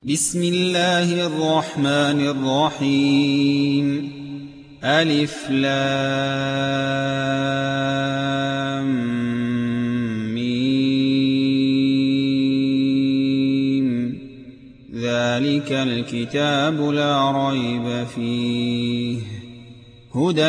بسم الله الرحمن الرحيم ألف لام ميم ذلك الكتاب لا ريب فيه هدى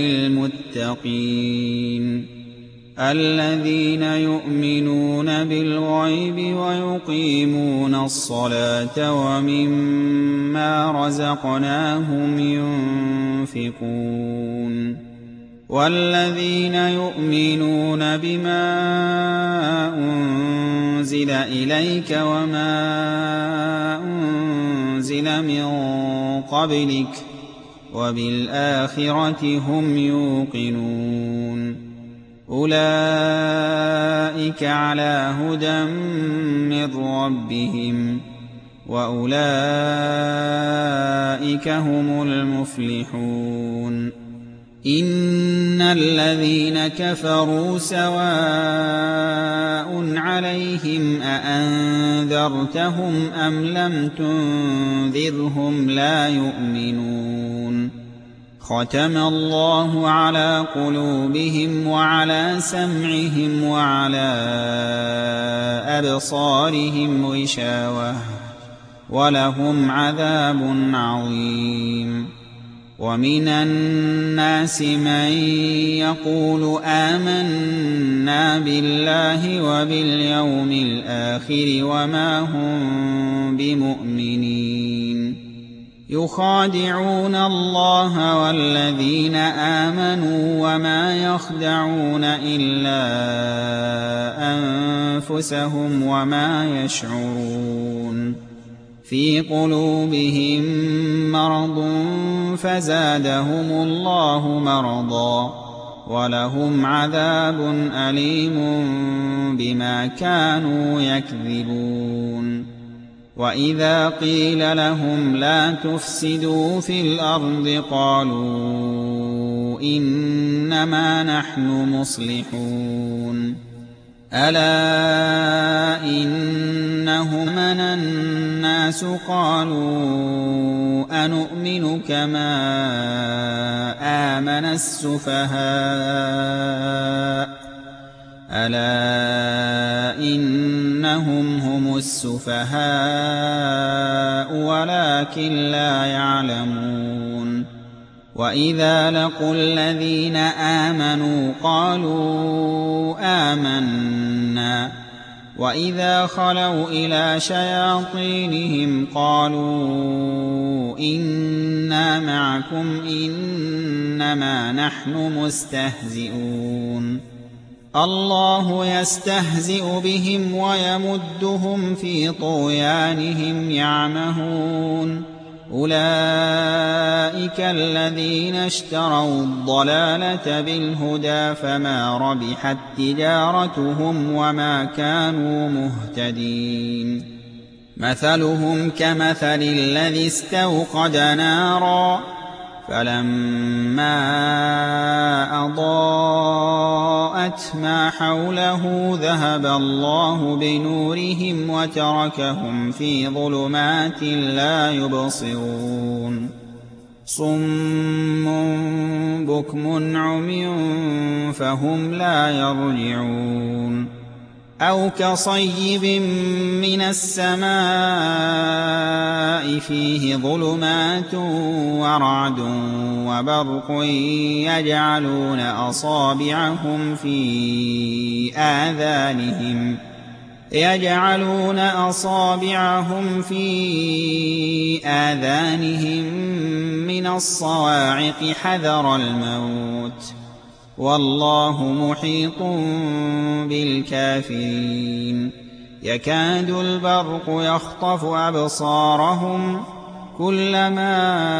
للمتقين الذين يؤمنون بالغيب ويقيمون الصلاة ومما رزقناهم ينفقون والذين يؤمنون بما أنزل إليك وما أنزل من قبلك وبالآخرة هم يوقنون أولئك على هدى من ربهم وأولئك هم المفلحون إن الذين كفروا سواء عليهم أأنذرتهم أم لم تنذرهم لا يؤمنون ختم الله على قلوبهم وعلى سمعهم وعلى أبصارهم غشاوة ولهم عذاب عظيم ومن الناس من يقول آمنا بالله وباليوم الآخر وما هم بمؤمنين يخادعون الله والذين آمنوا وما يخدعون إلا أنفسهم وما يشعرون في قلوبهم مرض فزادهم الله مرضا ولهم عذاب أليم بما كانوا يكذبون وإذا قيل لهم لا تفسدوا في الأرض قالوا إنما نحن مصلحون ألا إنهم من الناس قالوا أنؤمن كما آمن السفهاء ألا إنهم هم السفهاء ولكن لا يعلمون وإذا لقوا الذين آمنوا قالوا آمنا وإذا خلوا إلى شياطينهم قالوا إنا معكم إنما نحن مستهزئون الله يستهزئ بهم ويمدهم في طغيانهم يعمهون أولئك الذين اشتروا الضلالة بالهدى فما ربحت تجارتهم وما كانوا مهتدين مثلهم كمثل الذي استوقد نارا فلما أضاءت ما حوله ذهب الله بنورهم وتركهم في ظلمات لا يبصرون صم بكم عمي فهم لا يرجعون أو كصيب من السماء فيه ظلمات ورعد وبرق يجعلون أصابعهم في آذانهم من الصواعق حذر الموت والله محيط بالكافرين يكاد البرق يخطف أبصارهم كلما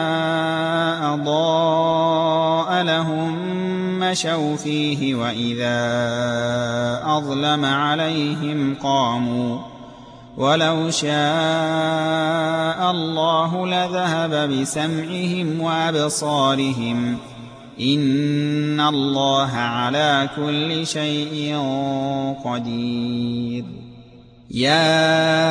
أضاء لهم مشوا فيه وإذا أظلم عليهم قاموا ولو شاء الله لذهب بسمعهم وأبصارهم إن الله على كل شيء قدير يا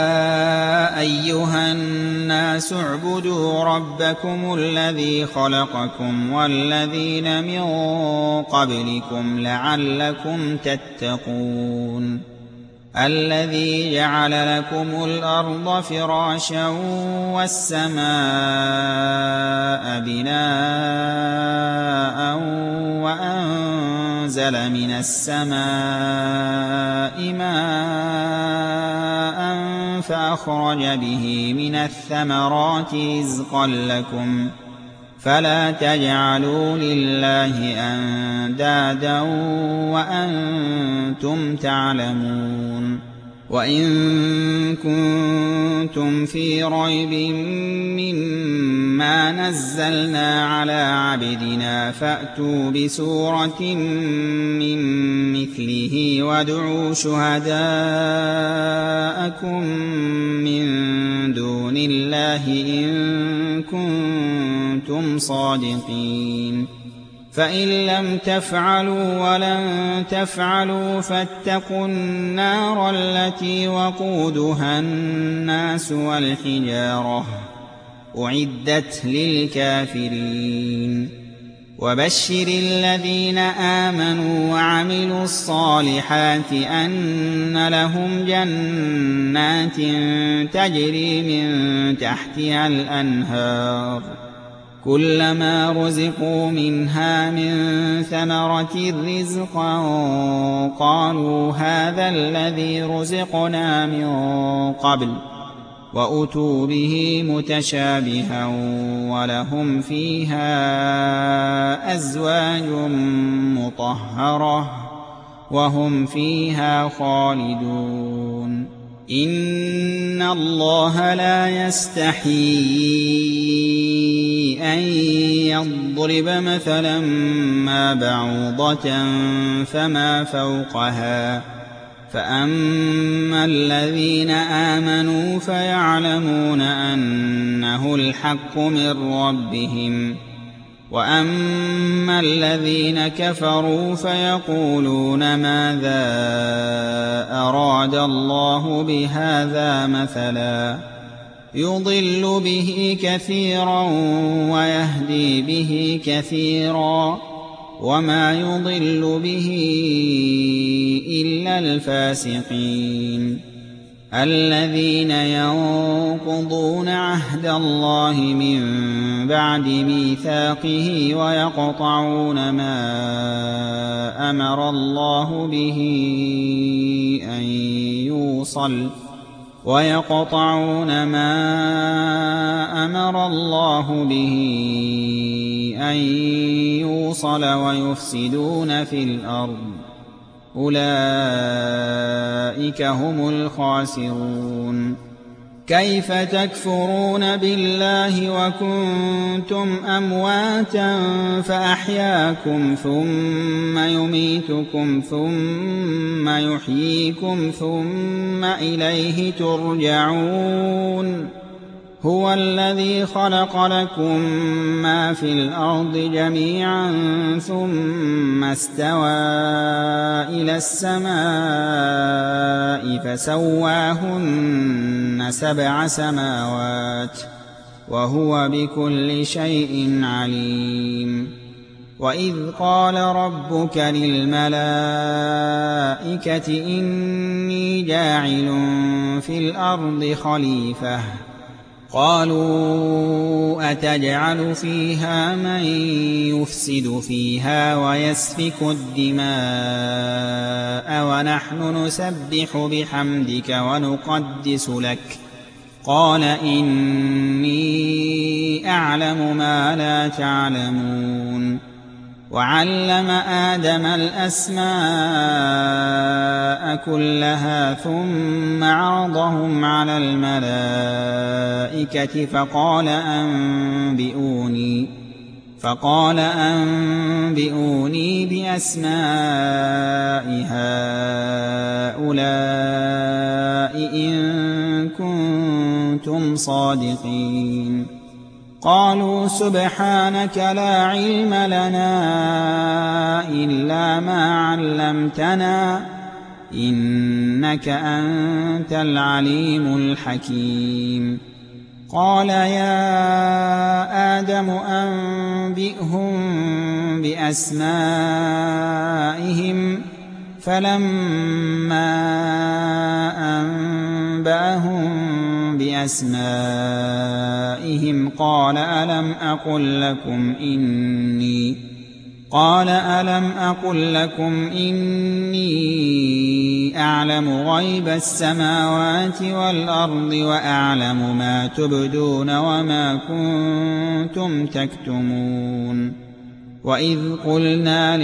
أيها الناس اعبدوا ربكم الذي خلقكم والذين من قبلكم لعلكم تتقون الذي جعل لكم الأرض فراشا والسماء بناء وأنزل من السماء ماء فأخرج به من الثمرات رزقا لكم فلا تجعلوا لله أندادا وأنتم تعلمون وإن كنتم في ريب مما نزلنا على عبدنا فأتوا بسورة من مثله وادعوا شهداءكم من دون الله إن كنتم صادقين فإن لم تفعلوا ولن تفعلوا فاتقوا النار التي وقودها الناس والحجارة أعدت للكافرين وبشر الذين آمنوا وعملوا الصالحات أن لهم جنات تجري من تحتها الأنهار كلما رزقوا منها من ثمرة رزقا قالوا هذا الذي رزقنا من قبل وأتوا به متشابها ولهم فيها أزواج مطهرة وهم فيها خالدون إن الله لا يستحيي أن يضرب مثلا ما بعوضة فما فوقها فأما الذين آمنوا فيعلمون أنه الحق من ربهم وأما الذين كفروا فيقولون ماذا أراد الله بهذا مثلا يضل به كثيرا ويهدي به كثيرا وما يضل به إلا الفاسقين الذين ينقضون عهد الله من بعد ميثاقه ويقطعون ما أمر الله به أن يوصل ويفسدون في الأرض أولئك هم الخاسرون كيف تكفرون بالله وكنتم أمواتا فأحياكم ثم يميتكم ثم يحييكم ثم إليه ترجعون هو الذي خلق لكم ما في الأرض جميعا ثم استوى إلى السماء فسواهن 7 سماوات وهو بكل شيء عليم وإذ قال ربك للملائكة إني جاعل في الأرض خليفة قالوا أتجعل فيها من يفسد فيها ويسفك الدماء ونحن نسبح بحمدك ونقدس لك قال إني أعلم ما لا تعلمون وعلم آدم الأسماء كلها ثم عرضهم على الملائكة فقال أنبئوني بأسماء هؤلاء إن كنتم صادقين قالوا سبحانك لا علم لنا إلا ما علمتنا إنك أنت العليم الحكيم. قال يا آدم أنبئهم بأسمائهم فلما أنبأهم بأسمائهم قال ألم أقل لكم إني أعلم غيب السماوات والأرض وأعلم ما تبدون وما كنتم تكتمون. وإذ قلنا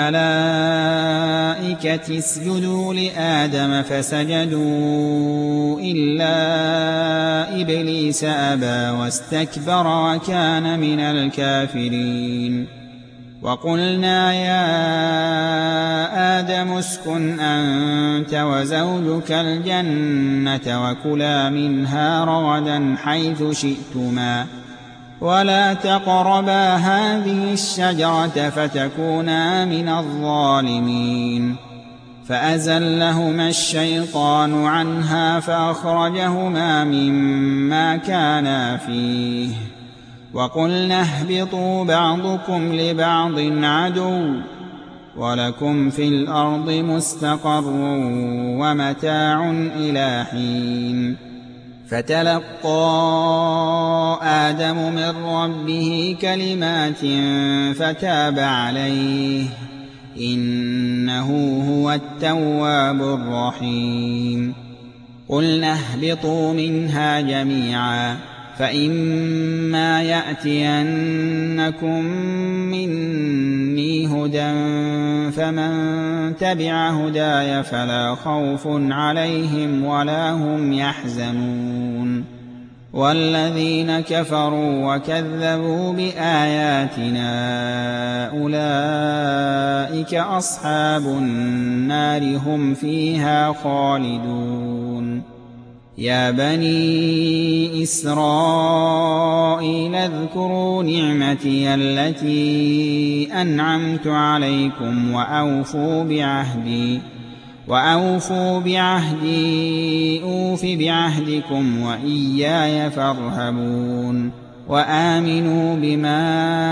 للملائكة اسجدوا لآدم فسجدوا إلا إبليس أبى واستكبر وكان من الكافرين. وقلنا يا آدم اسكن أنت وزوجك الجنة وكلا منها رغدا حيث شئتما ولا تقربا هذه الشجرة فتكونا من الظالمين. فأزلهما الشيطان عنها فأخرجهما مما كانا فيه وقلنا اهبطوا بعضكم لبعض عدو ولكم في الأرض مستقر ومتاع إلى حين. فتلقى آدم من ربه كلمات فتاب عليه إنه هو التواب الرحيم. قلنا اهبطوا منها جميعا فإما يأتينكم مني هدى فمن تبع هداي فلا خوف عليهم ولا هم يحزنون. والذين كفروا وكذبوا بآياتنا أولئك أصحاب النار هم فيها خالدون. يا بني إسرائيل اذكروا نعمتي التي أنعمت عليكم وأوفوا بعهدي أوف بعهدكم وإياي فارهبون. وآمنوا بما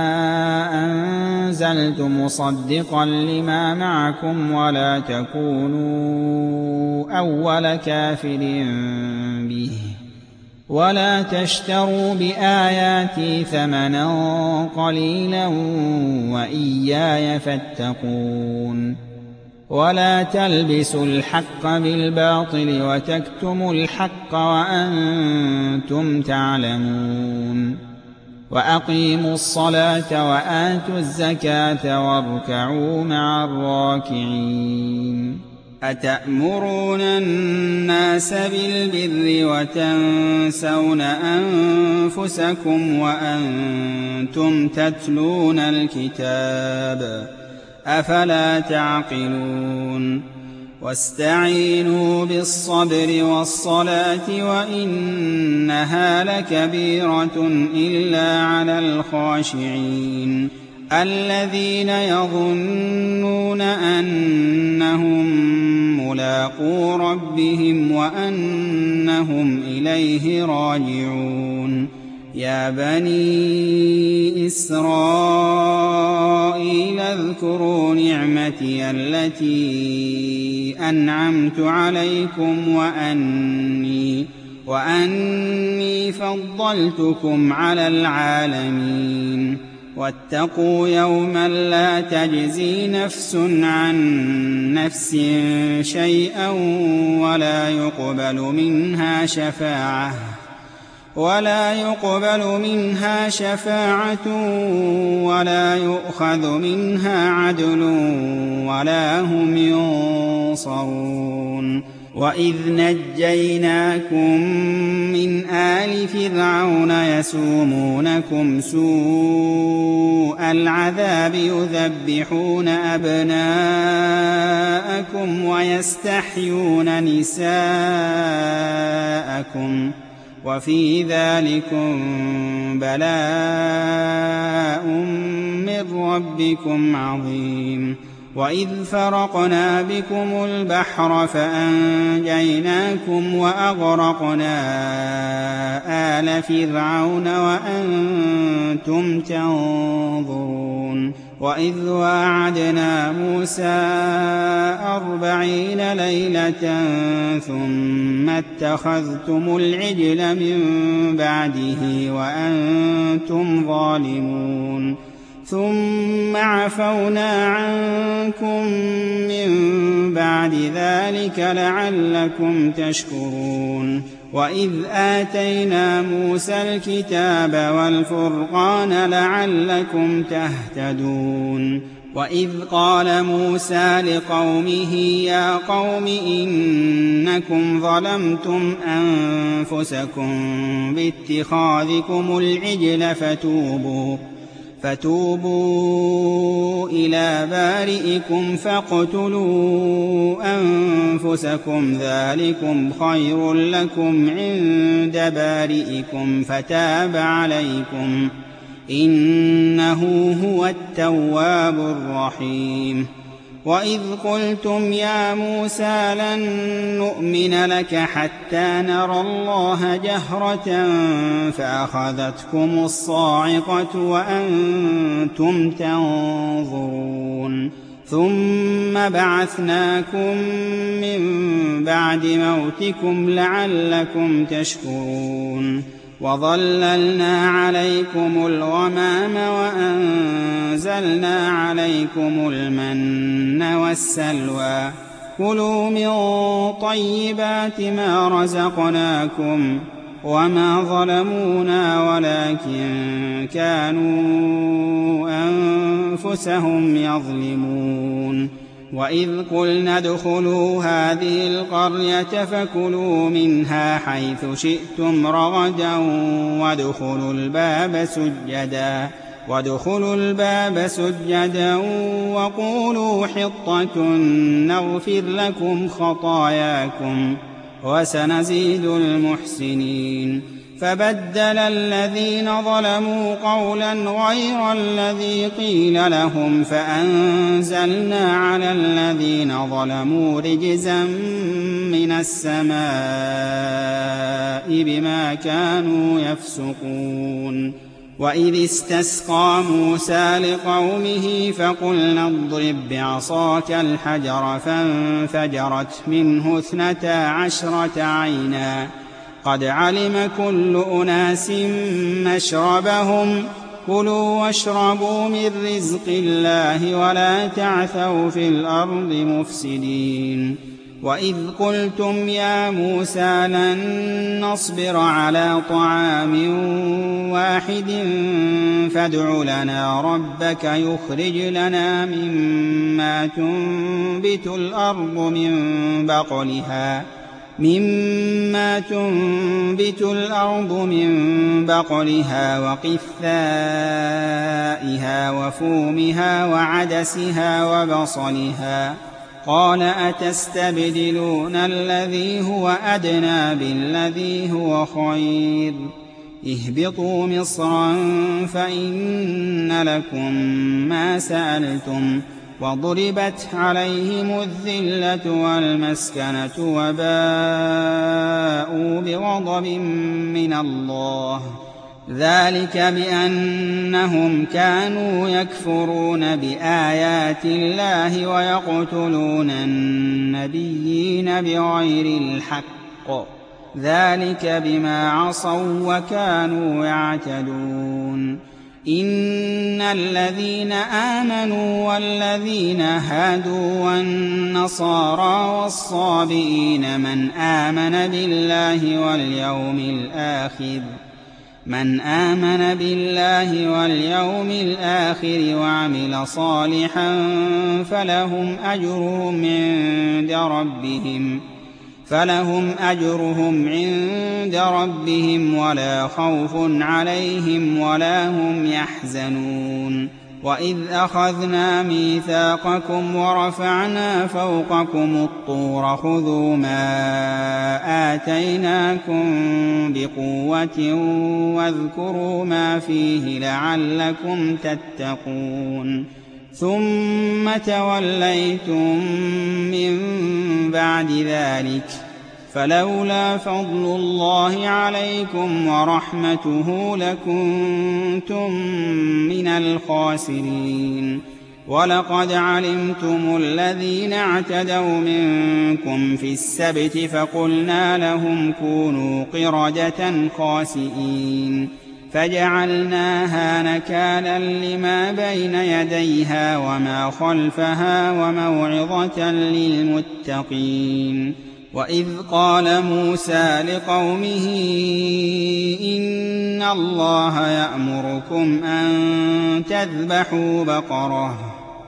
أنزلت مصدقا لما معكم ولا تكونوا أول كافر به ولا تشتروا بآياتي ثمنا قليلا وإياي فاتقون. ولا تلبسوا الحق بالباطل وتكتموا الحق وأنتم تعلمون. وأقيموا الصلاة وآتوا الزكاة واركعوا مع الراكعين. أتأمرون الناس بالبر وتنسون أنفسكم وأنتم تتلون الكتاب أفلا تعقلون. واستعينوا بالصبر والصلاة وإنها لكبيرة إلا على الخاشعين الذين يظنون أنهم ملاقو ربهم وأنهم إليه راجعون. يا بني إسرائيل اذكروا نعمتي التي أنعمت عليكم وأني فضلتكم على العالمين. واتقوا يوما لا تجزي نفس عن نفس شيئا ولا يقبل منها شفاعة ولا يؤخذ منها عدل ولا هم ينصرون. وإذ نجيناكم من آل فرعون يسومونكم سوء العذاب يذبحون أبناءكم ويستحيون نساءكم وفي ذلكم بلاء من ربكم عظيم. وإذ فرقنا بكم البحر فأنجيناكم وأغرقنا آل فرعون وأنتم تنظرون وإذ واعدنا موسى 40 ليلة ثم اتخذتم العجل من بعده وأنتم ظالمون ثم عفونا عنكم من بعد ذلك لعلكم تشكرون وإذ آتينا موسى الكتاب والفرقان لعلكم تهتدون وإذ قال موسى لقومه يا قوم إنكم ظلمتم أنفسكم باتخاذكم العجل فتوبوا إلى بارئكم فاقتلوا أنفسكم ذلكم خير لكم عند بارئكم فتاب عليكم إنه هو التواب الرحيم وإذ قلتم يا موسى لن نؤمن لك حتى نرى الله جهرة فأخذتكم الصاعقة وأنتم تنظرون ثم بعثناكم من بعد موتكم لعلكم تشكرون وظللنا عليكم الغمام وأنزلنا عليكم المن والسلوى كلوا من طيبات ما رزقناكم وما ظلمونا ولكن كانوا أنفسهم يظلمون وإذ قلنا ادخلوا هذه القرية فكلوا منها حيث شئتم رغدا وادخلوا الباب سجدا وقولوا حطة نغفر لكم خطاياكم وسنزيد المحسنين فبدل الذين ظلموا قولا غير الذي قيل لهم فأنزلنا على الذين ظلموا رجزا من السماء بما كانوا يفسقون وإذ استسقى موسى لقومه فقلنا اضرب بعصاك الحجر فانفجرت منه 12 عينا قد علم كل أناس مشربهم كلوا واشربوا من رزق الله ولا تعثوا في الأرض مفسدين وإذ قلتم يا موسى لن نصبر على طعام واحد فادع لنا ربك يخرج لنا مما تنبت الأرض من بقلها وقثائها وفومها وعدسها وبصلها قال أتستبدلون الذي هو أدنى بالذي هو خير اهبطوا مصرا فإن لكم ما سألتم وضربت عليهم الذلة والمسكنة وباءوا بغضب من الله ذلك بأنهم كانوا يكفرون بآيات الله ويقتلون النبيين بغير الحق ذلك بما عصوا وكانوا يعتدون إن الذين آمنوا والذين هادوا والنصارى والصابئين من آمن بالله واليوم الآخر وعمل صالحا فلهم أجرهم عند ربهم ولا خوف عليهم ولا هم يحزنون وإذ أخذنا ميثاقكم ورفعنا فوقكم الطور خذوا ما آتيناكم بقوة واذكروا ما فيه لعلكم تتقون ثم توليتم من بعد ذلك فلولا فضل الله عليكم ورحمته لكنتم من الخاسرين. ولقد علمتم الذين اعتدوا منكم في السبت فقلنا لهم كونوا قردة خاسئين فجعلناها نكالا لما بين يديها وما خلفها وموعظة للمتقين. وإذ قال موسى لقومه إن الله يأمركم أن تذبحوا بقرة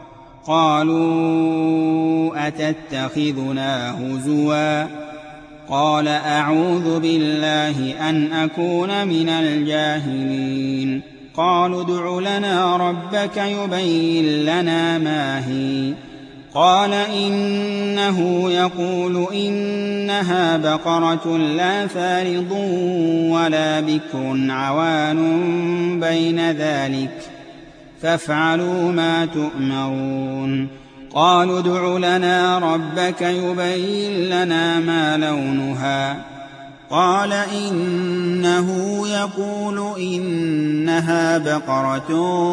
قالوا أتتخذنا هزوا قال أعوذ بالله أن أكون من الجاهلين. قالوا ادع لنا ربك يبين لنا ما هي قال إنه يقول إنها بقرة لا فارض ولا بكر عوان بين ذلك فافعلوا ما تؤمرون. قالوا ادع لنا ربك يبين لنا ما لونها قال إنه يقول إنها بقرة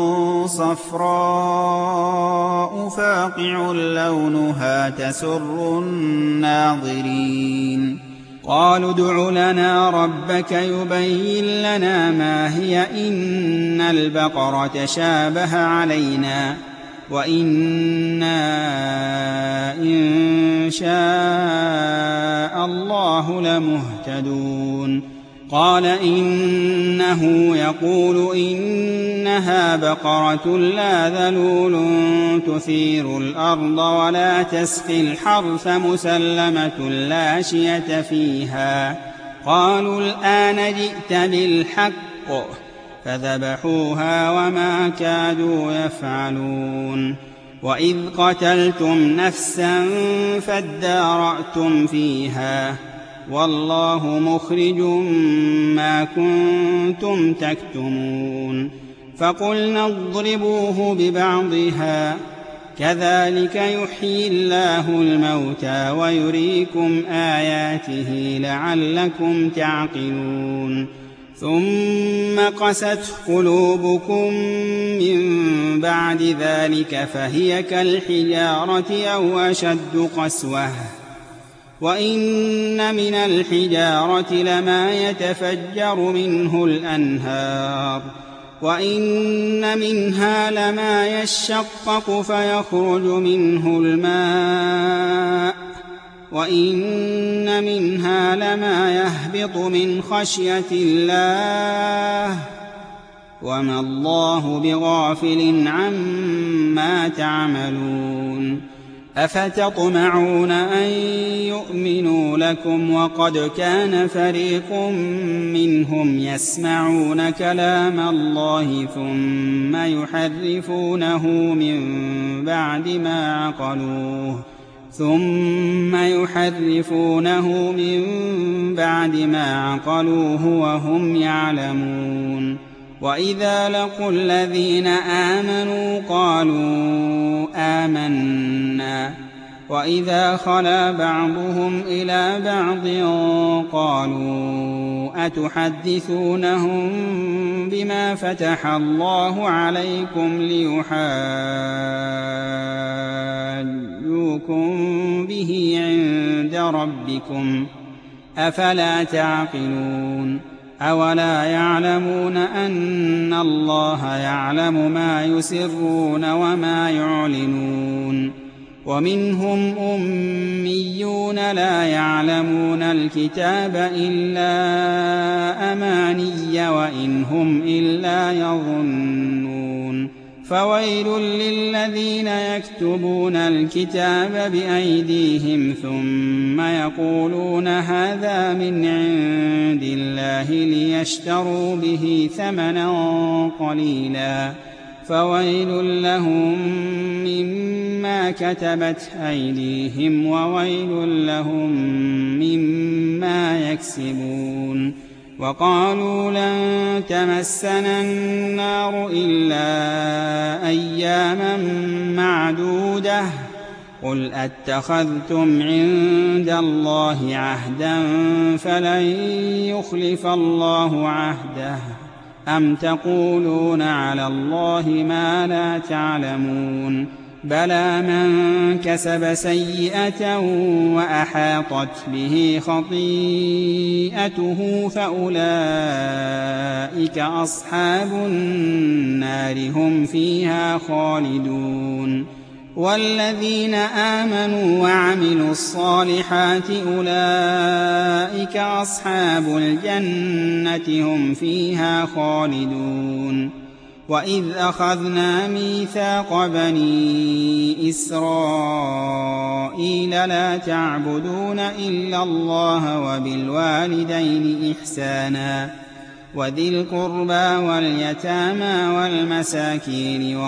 صفراء فاقع لونها تسر الناظرين. قالوا ادع لنا ربك يبين لنا ما هي إن البقرة شابه علينا وإنا إن شاء الله لمهتدون. قال إنه يقول إنها بقرة لا ذلول تثير الأرض ولا تسقي الحرث مسلمة لا شية فيها. قالوا الآن جئت بالحق فذبحوها وما كادوا يفعلون. وإذ قتلتم نفسا فادارأتم فيها والله مخرج ما كنتم تكتمون. فقلنا اضربوه ببعضها كذلك يحيي الله الموتى ويريكم آياته لعلكم تعقلون. ثم قست قلوبكم من بعد ذلك فهي كالحجارة أو أشد قسوة وإن من الحجارة لما يتفجر منه الأنهار وإن منها لما يشقق فيخرج منه الماء وإن منها لما يهبط من خشية الله وما الله بغافل عما تعملون. أفتطمعون أن يؤمنوا لكم وقد كان فريق منهم يسمعون كلام الله ثم يحرفونه من بعد ما عقلوه وهم يعلمون. وإذا لقوا الذين آمنوا قالوا آمنا وإذا خلا بعضهم إلى بعض قالوا أتحدثونهم بما فتح الله عليكم ليحاجوكم به عند ربكم أفلا تعقلون. أولا يعلمون أن الله يعلم ما يسرون وما يعلنون. ومنهم أميون لا يعلمون الكتاب إلا أماني وإن هم إلا يظنون. فويل للذين يكتبون الكتاب بأيديهم ثم يقولون هذا من عند الله ليشتروا به ثمنا قليلا فويل لهم مما كتبت أيديهم وويل لهم مما يكسبون. وقالوا لن تمسنا النار إلا أياما معدودة قل أتخذتم عند الله عهدا فلن يخلف الله عهده أم تقولون على الله ما لا تعلمون بلى من كسب سيئة وأحاطت به خطيئته فأولئك أصحاب النار هم فيها خالدون والذين آمنوا وعملوا الصالحات أولئك أصحاب الجنة هم فيها خالدون وإذ أخذنا ميثاق بني إسرائيل لا تعبدون إلا الله وبالوالدين إحسانا وذي القربى واليتامى والمساكين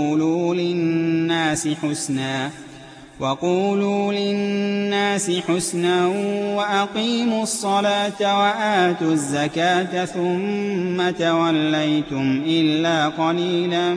وقولوا للناس حسنا وأقيموا الصلاة وآتوا الزكاة ثم توليتم إلا قليلا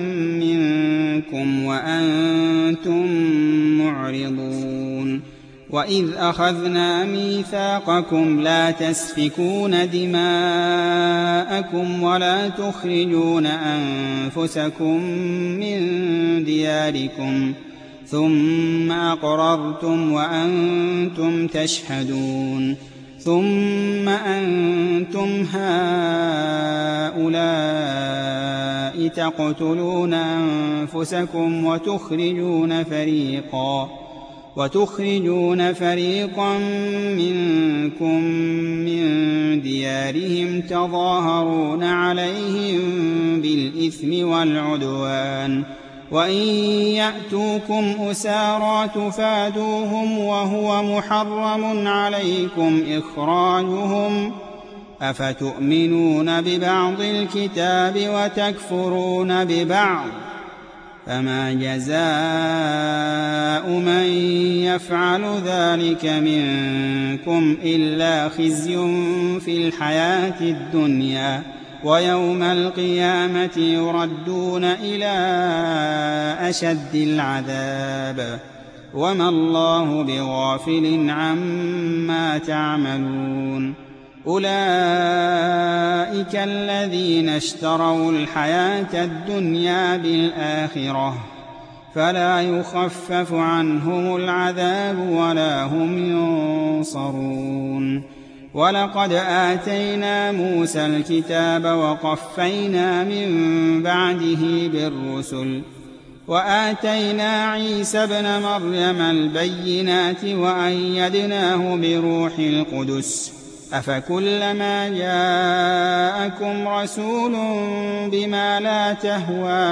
منكم وأنتم معرضون وإذ أخذنا ميثاقكم لا تسفكون دماءكم ولا تخرجون أنفسكم من دياركم ثم أقررتم وأنتم تشهدون ثم أنتم هؤلاء تقتلون أنفسكم وتخرجون فريقا منكم من ديارهم تظاهرون عليهم بالإثم والعدوان وإن يأتوكم أسارى تفادوهم وهو محرم عليكم إخراجهم أفتؤمنون ببعض الكتاب وتكفرون ببعض فما جزاء من يفعل ذلك منكم إلا خزي في الحياة الدنيا ويوم القيامة يردون إلى أشد العذاب وما الله بغافل عما تعملون أولئك الذين اشتروا الحياة الدنيا بالآخرة فلا يخفف عنهم العذاب ولا هم ينصرون ولقد آتينا موسى الكتاب وقفينا من بعده بالرسل وآتينا عيسى ابن مريم البينات وأيدناه بروح القدس أفكلما جاءكم رسول بما لا تهوى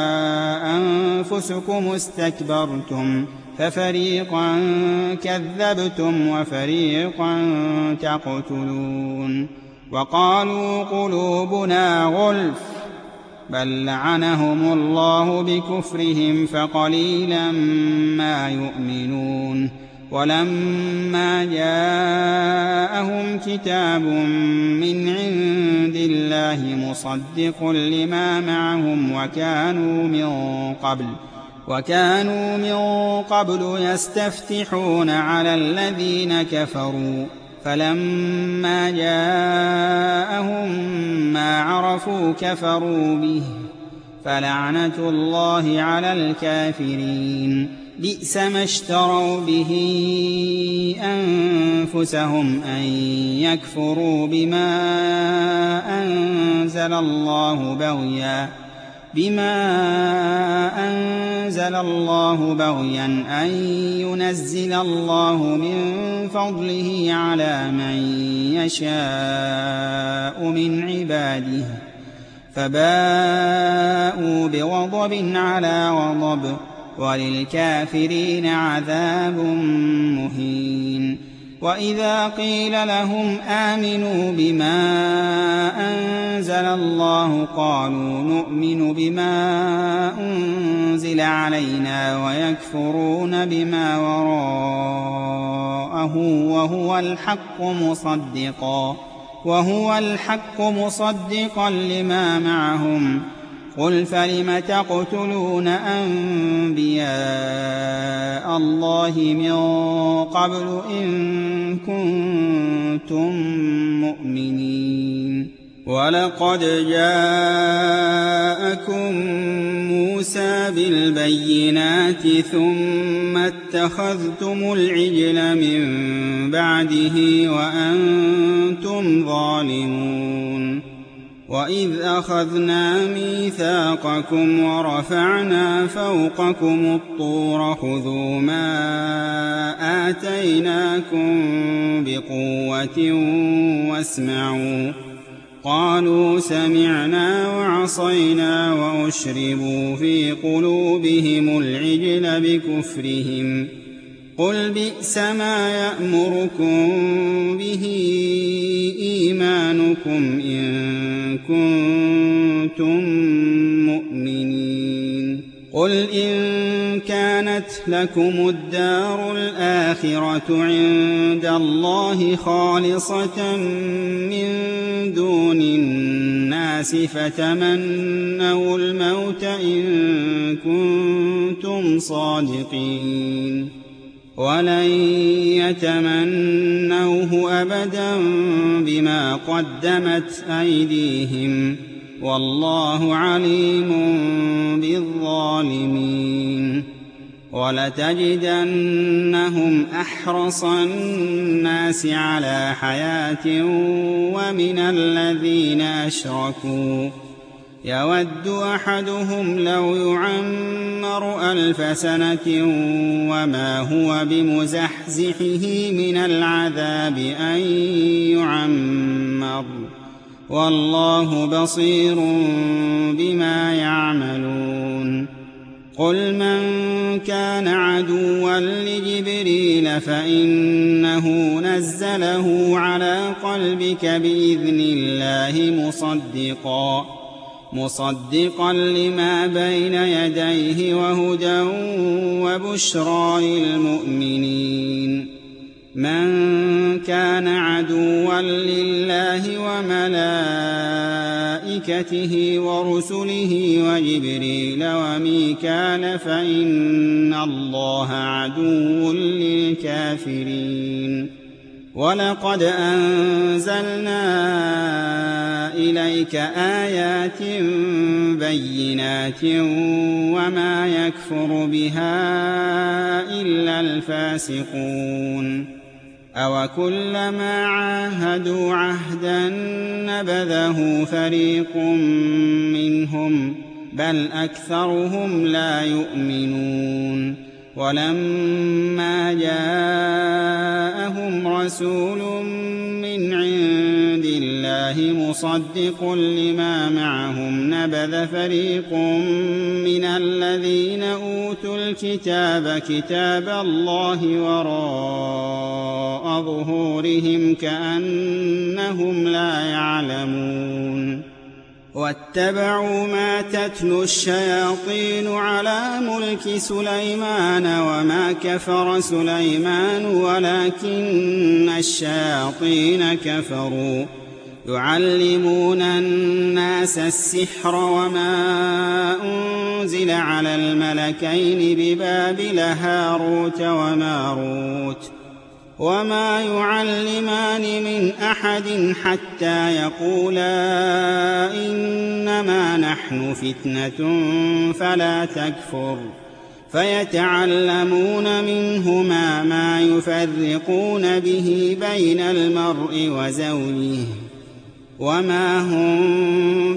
أنفسكم استكبرتم ففريقا كذبتم وفريقا تقتلون وقالوا قلوبنا غلف بل لعنهم الله بكفرهم فقليلا ما يؤمنون ولما جاءهم كتاب من عند الله مصدق لما معهم وكانوا من قبل يستفتحون على الذين كفروا فلما جاءهم ما عرفوا كفروا به فلعنة الله على الكافرين بئس ما اشتروا به أنفسهم أن يكفروا بما أنزل الله بغيا أن ينزل الله من فضله على من يشاء من عباده فباءوا بغضب على غضب وللكافرين عذاب مهين وإذا قيل لهم آمنوا بما أنزل الله قالوا نؤمن بما أنزل علينا ويكفرون بما وراءه وهو الحق وهو الحق مصدقا لما معهم قل فلم تقتلون أنبياء الله من قبل إن كنتم مؤمنين ولقد جاءكم موسى بالبينات ثم اتخذتم العجل من بعده وأنتم ظالمون وإذ أخذنا ميثاقكم ورفعنا فوقكم الطور خذوا ما آتيناكم بقوة واسمعوا قالوا سمعنا وعصينا وأشربوا في قلوبهم العجل بكفرهم قل بئس ما يأمركم به إيمانكم إن كنتم مؤمنين قل إن كانت لكم الدار الآخرة عند الله خالصة من دون الناس فتمنوا الموت إن كنتم صادقين ولن يتمنوه أبدا بما قدمت أيديهم والله عليم بالظالمين ولتجدنهم أحرص الناس على حياة ومن الذين أشركوا يود أحدهم لو يعمر 1000 سنة وما هو بمزحزحه من العذاب أن يعمر والله بصير بما يعملون قل من كان عدوا لجبريل فإنه نزله على قلبك بإذن الله مصدقا لما بين يديه وهدى وبشرى للمؤمنين من كان عدوا لله وملائكته ورسله وجبريل وميكال فإن الله عدو للكافرين ولقد أنزلنا إليك آيات بينات وما يكفر بها إلا الفاسقون أوكلما عاهدوا عهدا نبذه فريق منهم بل أكثرهم لا يؤمنون ولما جاءهم رسول من عند الله مصدق لما معهم نبذ فريق من الذين أوتوا الكتاب كتاب الله وراء ظهورهم كأنهم لا يعلمون واتبعوا ما تتلو الشياطين على ملك سليمان وما كفر سليمان ولكن الشياطين كفروا يعلمون الناس السحر وما أنزل على الملكين ببابل هاروت وماروت وما يعلمان من أحد حتى يقولا إنما نحن فتنة فلا تكفر فيتعلمون منهما ما يفرقون به بين المرء وزوجه وما هم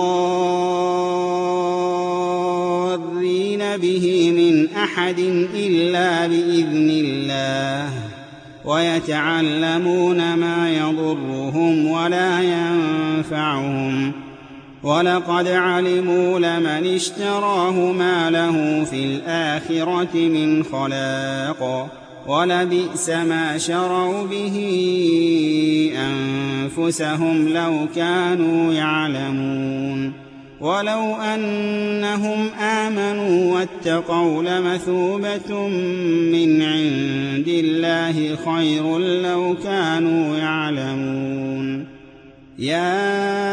بضارين به من أحد إلا بإذن الله ويتعلمون ما يضرهم ولا ينفعهم ولقد علموا لمن اشتراه ما له في الآخرة من خلاق ولبئس ما شروا به أنفسهم لو كانوا يعلمون ولو أنهم آمنوا واتقوا لمثوبة من عند الله خير لو كانوا يعلمون يا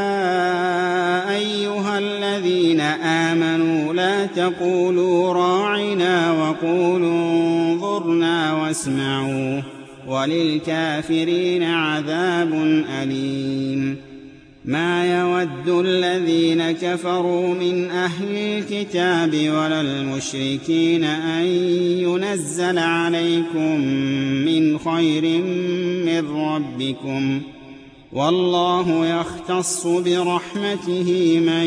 أيها الذين آمنوا لا تقولوا راعنا وقولوا انظرنا واسمعوا وللكافرين عذاب أليم. ما يود الذين كفروا من أهل الكتاب ولا المشركين أن ينزل عليكم من خير من ربكم، والله يختص برحمته من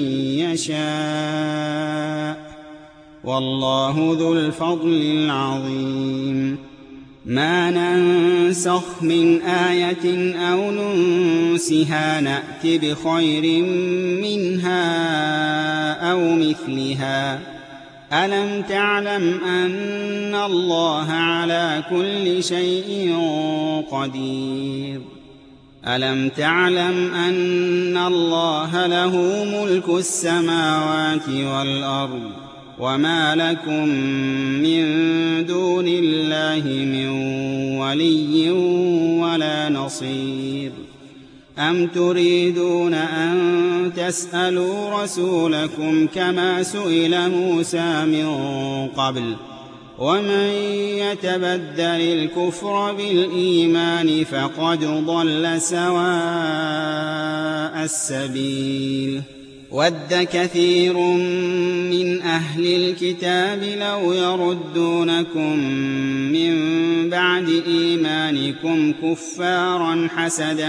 يشاء، والله ذو الفضل العظيم. ما ننسخ من آية أو ننسها نأت بخير منها أو مثلها. ألم تعلم أن الله على كل شيء قدير؟ ألم تعلم أن الله له ملك السماوات والأرض وما لكم من دون الله من ولي ولا نصير؟ أم تريدون أن تسألوا رسولكم كما سئل موسى من قبل؟ ومن يتبدل الكفر بالإيمان فقد ضل سواء السبيل. ود كثير من أهل الكتاب لو يردونكم من بعد إيمانكم كفارا حسدا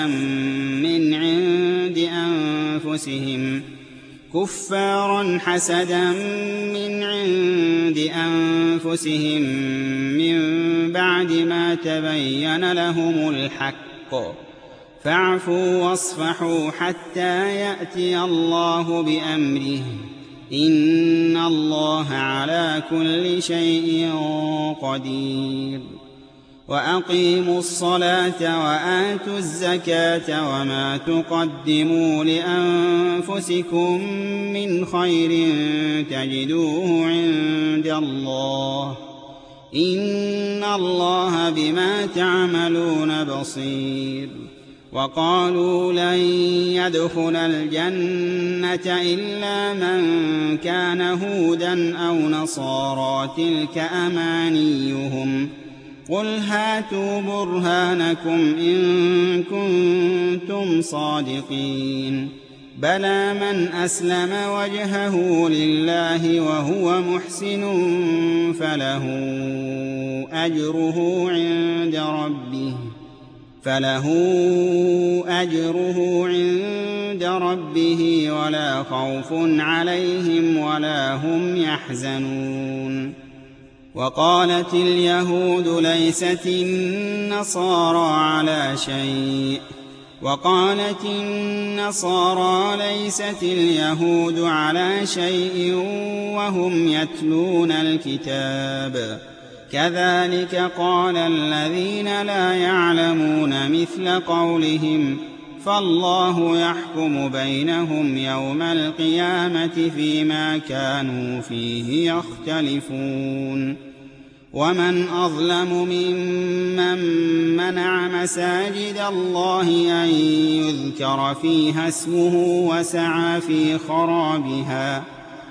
من عند أنفسهم من بعد ما تبين لهم الحق، فاعفوا واصفحوا حتى يأتي الله بأمره، إن الله على كل شيء قدير. وأقيموا الصلاة وآتوا الزكاة وما تقدموا لأنفسكم من خير تجدوه عند الله، إن الله بما تعملون بصير. وقالوا لن يدخل الجنة إلا من كان هودا أو نصارى تلك أمانيهم، قل هاتوا برهانكم إن كنتم صادقين. بلى من أسلم وجهه لله وهو محسن فله أجره عند ربه ولا خوف عليهم ولا هم يحزنون. وقالت اليهود ليست النصارى ليست اليهود على شيء وهم يتلون الكتاب، كذلك قال الذين لا يعلمون مثل قولهم، فالله يحكم بينهم يوم القيامة فيما كانوا فيه يختلفون. ومن أظلم ممن منع مساجد الله أن يذكر فيها اسمه وسعى في خرابها،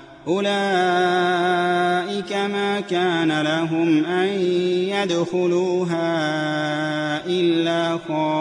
أولئك ما كان لهم أن يدخلوها إلا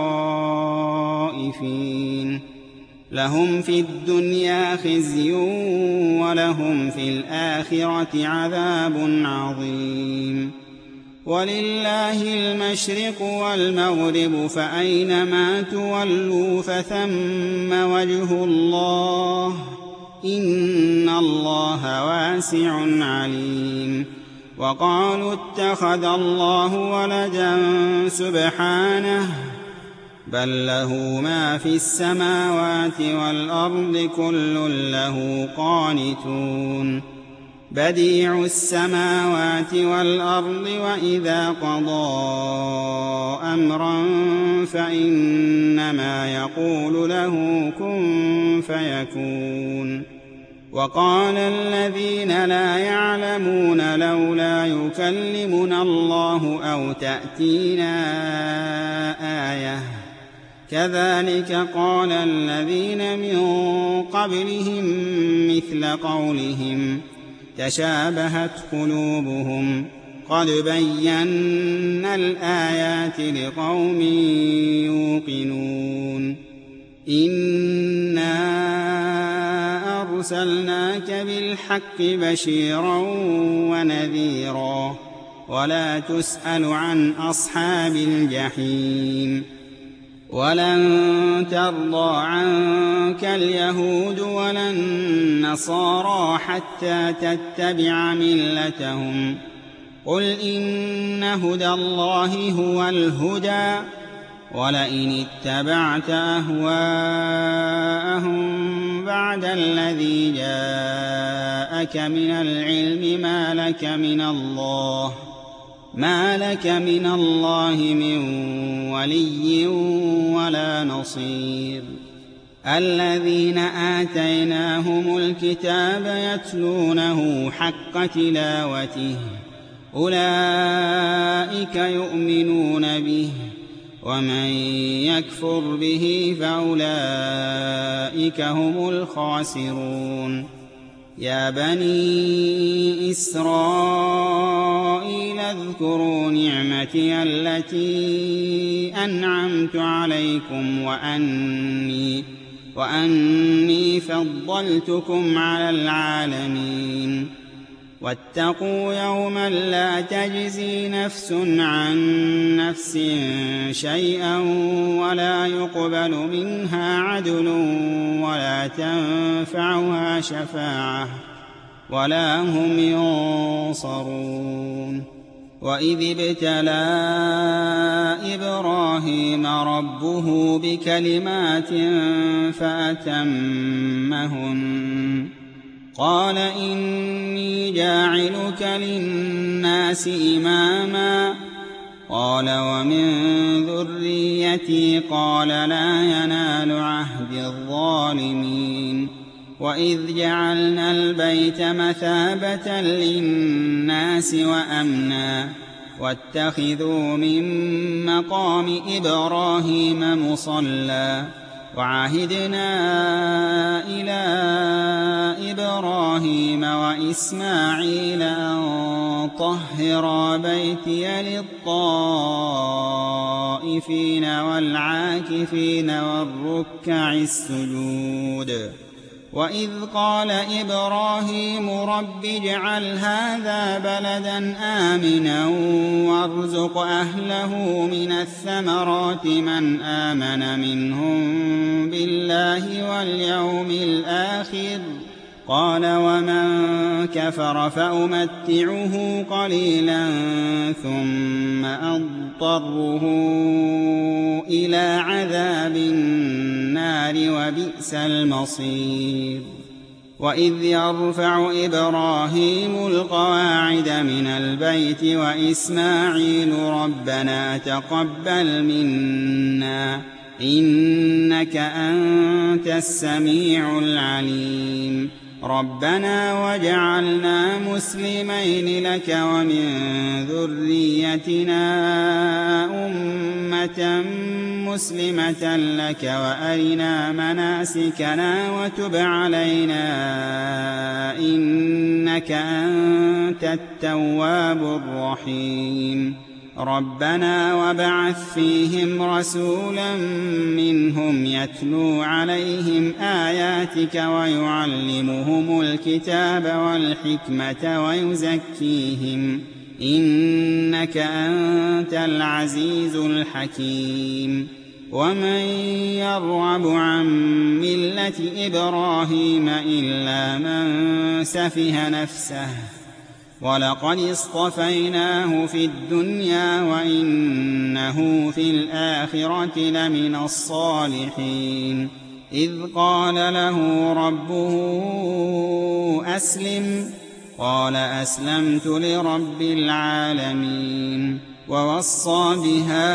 خائفين، لهم في الدنيا خزي ولهم في الآخرة عذاب عظيم. ولله المشرق والمغرب فأينما تولوا فثم وجه الله، إن الله واسع عليم. وقالوا اتخذ الله ولدا سبحانه، بل له ما في السماوات والأرض كل له قانتون. بديع السماوات والأرض وإذا قضى أمرا فإنما يقول له كن فيكون. وقال الذين لا يعلمون لولا يكلمنا الله أو تأتينا آية، كذلك قال الذين من قبلهم مثل قولهم تشابهت قلوبهم قد بينا الآيات لقوم يوقنون إنا أرسلناك بالحق بشيرا ونذيرا ولا تسأل عن أصحاب الجحيم ولن ترضى عنك اليهود ولا النصارى حتى تتبع ملتهم قل إن هدى الله هو الهدى ولئن اتبعت أهواءهم بعد الذي جاءك من العلم ما لك من الله من ولي ولا نصير الذين آتيناهم الكتاب يتلونه حق تلاوته أولئك يؤمنون به ومن يكفر به فأولئك هم الخاسرون يا بني إسرائيل اذكروا نعمتي التي أنعمت عليكم وأني فضلتكم على العالمين واتقوا يوما لا تجزي نفس عن نفس شيئا ولا يقبل منها عدل ولا تنفعها شفاعة ولا هم ينصرون وإذ ابتلى إبراهيم ربه بكلمات فأتمهن قال إني جاعلك للناس إماما قال ومن ذريتي قال لا ينال عهد الظالمين وإذ جعلنا البيت مثابة للناس وأمنا واتخذوا من مقام إبراهيم مصلى وعهدنا إلى إبراهيم وإسماعيل أن طهرا بيتي للطائفين والعاكفين والركع السجود وإذ قال إبراهيم رب اجعل هذا بلدا آمنا وارزق أهله من الثمرات من آمن منهم بالله واليوم الآخر قال ومن كفر فأمتعه قليلا ثم أضطره إلى عذاب النار وبئس المصير وإذ يرفع إبراهيم القواعد من البيت وإسماعيل ربنا تقبل منا إنك أنت السميع العليم ربنا واجعلنا مسلمين لك ومن ذريتنا أمة مسلمة لك وأرنا مناسكنا وتب علينا إنك أنت التواب الرحيم ربنا وابعث فيهم رسولا منهم يتلو عليهم آياتك ويعلمهم الكتاب والحكمة ويزكيهم إنك أنت العزيز الحكيم ومن يرغب عن ملة إبراهيم إلا من سفه نفسه ولقد اصطفيناه في الدنيا وإنه في الآخرة لمن الصالحين إذ قال له ربه أسلم قال أسلمت لرب العالمين ووصى بها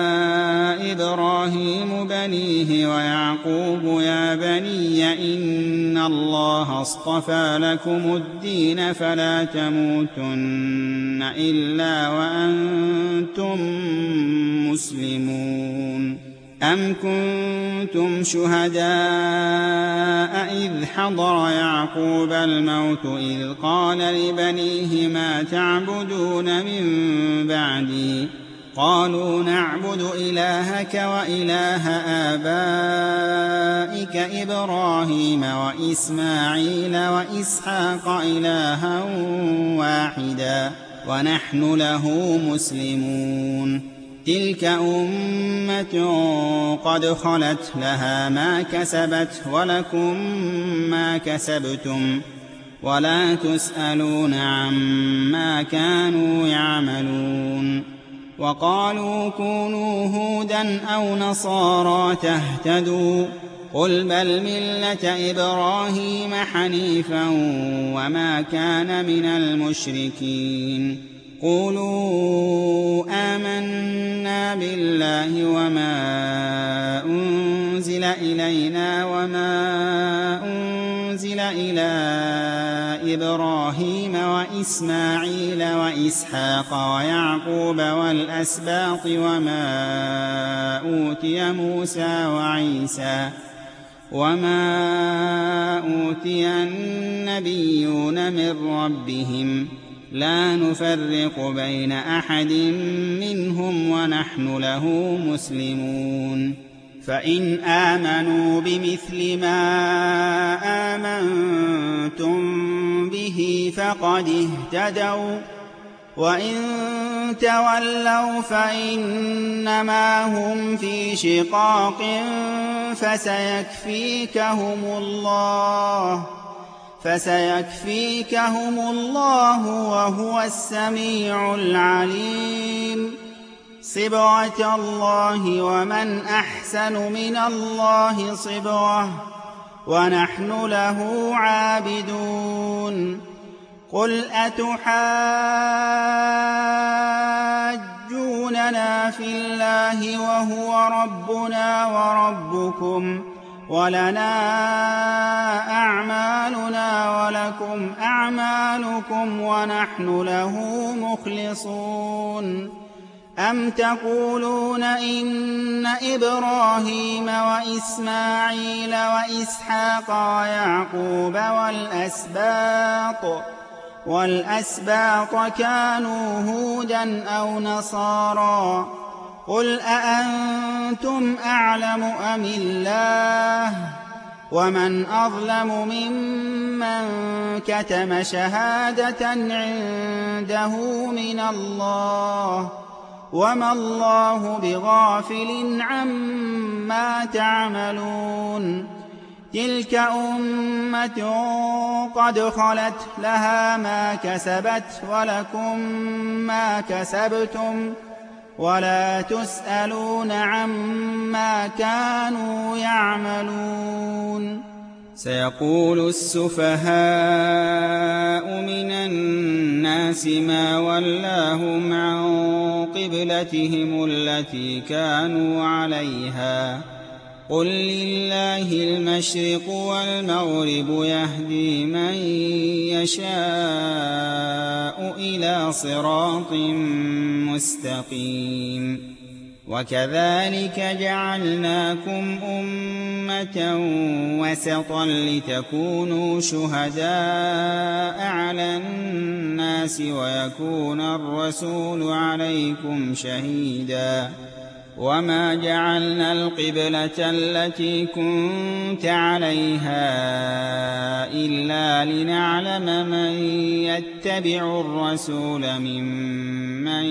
إبراهيم بنيه ويعقوب يا بني إن الله اصطفى لكم الدين فلا تموتن إلا وأنتم مسلمون أَمْ كُنتُمْ شُهَدَاءَ إِذْ حَضَرَ يَعْقُوبَ الْمَوْتُ إِذْ قَالَ لِبَنِيهِ مَا تَعْبُدُونَ مِن بَعْدِي قَالُوا نَعْبُدُ إِلَٰهَكَ وَإِلَٰهَ آبَائِكَ إِبْرَاهِيمَ وَإِسْمَاعِيلَ وَإِسْحَاقَ إِلَٰهًا وَاحِدًا وَنَحْنُ لَهُ مُسْلِمُونَ تِلْكَ أُمَّةٌ قَدْ خَلَتْ لَهَا مَا كَسَبَتْ وَلَكُم مَّا كَسَبْتُمْ وَلَا تُسْأَلُونَ عَمَّا كَانُوا يَعْمَلُونَ وَقَالُوا كُونُوا هُودًا أَوْ نَصَارَىٰ تَهْتَدُوا قُلْ بَلْ مِلَّةَ إِبْرَاهِيمَ حَنِيفًا وَمَا كَانَ مِنَ الْمُشْرِكِينَ قُولُوا آمَنَّا بِاللَّهِ وَمَا أُنزِلَ إِلَيْنَا وَمَا أُنزِلَ إِلَىٰ إِبْرَاهِيمَ وَإِسْمَاعِيلَ وَإِسْحَاقَ وَيَعْقُوبَ وَالْأَسْبَاطِ وَمَا أُوتِيَ النَّبِيُّونَ مِن رَّبِّهِمْ لَا نُفَرِّقُ بَيْنَ أَحَدٍ مِّنْهُمْ وَنَحْنُ لَهُ مسلمون فَإِنْ آمَنُوا بِمِثْلِ مَا آمَنتُم بِهِ فَقَدِ اهْتَدَوْا وَإِن تَوَلَّوْا فَإِنَّمَا هُمْ فِي شِقَاقٍ فسيكفيكهم الله وهو السميع العليم صبغة الله ومن أحسن من الله صبغة ونحن له عابدون قل أتحاجوننا في الله وهو ربنا وربكم ولنا أعمالنا ولكم أعمالكم ونحن له مخلصون أم تقولون إن إبراهيم وإسماعيل وإسحاق ويعقوب والأسباط كانوا هودا أو نصارى قل أأنتم أعلم أم الله ومن أظلم ممن كتم شهادة عنده من الله وما الله بغافل عما تعملون تلك أمة قد خلت لها ما كسبت ولكم ما كسبتم ولا تسألون عما كانوا يعملون سيقول السفهاء من الناس ما ولاهم عن قبلتهم التي كانوا عليها قل لله المشرق والمغرب يهدي من يشاء إلى صراط مستقيم وكذلك جعلناكم أمة وسطا لتكونوا شهداء على الناس ويكون الرسول عليكم شهيدا وما جعلنا القبلة التي كنت عليها إلا لنعلم من يتبع الرسول ممن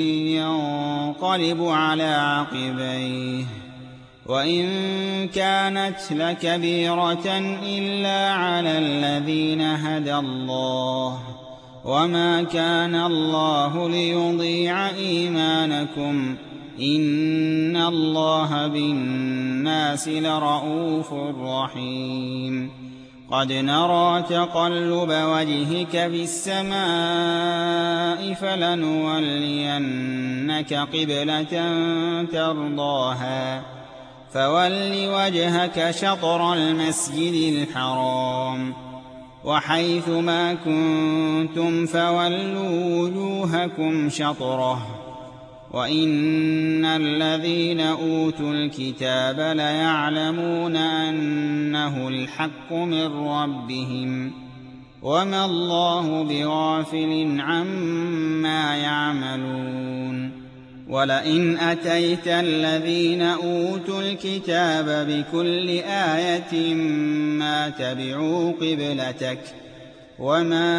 ينقلب على عقبيه وإن كانت لكبيرة إلا على الذين هدى الله وما كان الله ليضيع إيمانكم إن الله بالناس لرءوف رحيم قد نرى تقلب وجهك في السماء فلنولينك قبلة ترضاها فول وجهك شطر المسجد الحرام وحيث ما كنتم فولوا وجوهكم شطره وإن الذين أوتوا الكتاب ليعلمون أنه الحق من ربهم وما الله بغافل عما يعملون ولئن أتيت الذين أوتوا الكتاب بكل آية ما تبعوا قبلتك وما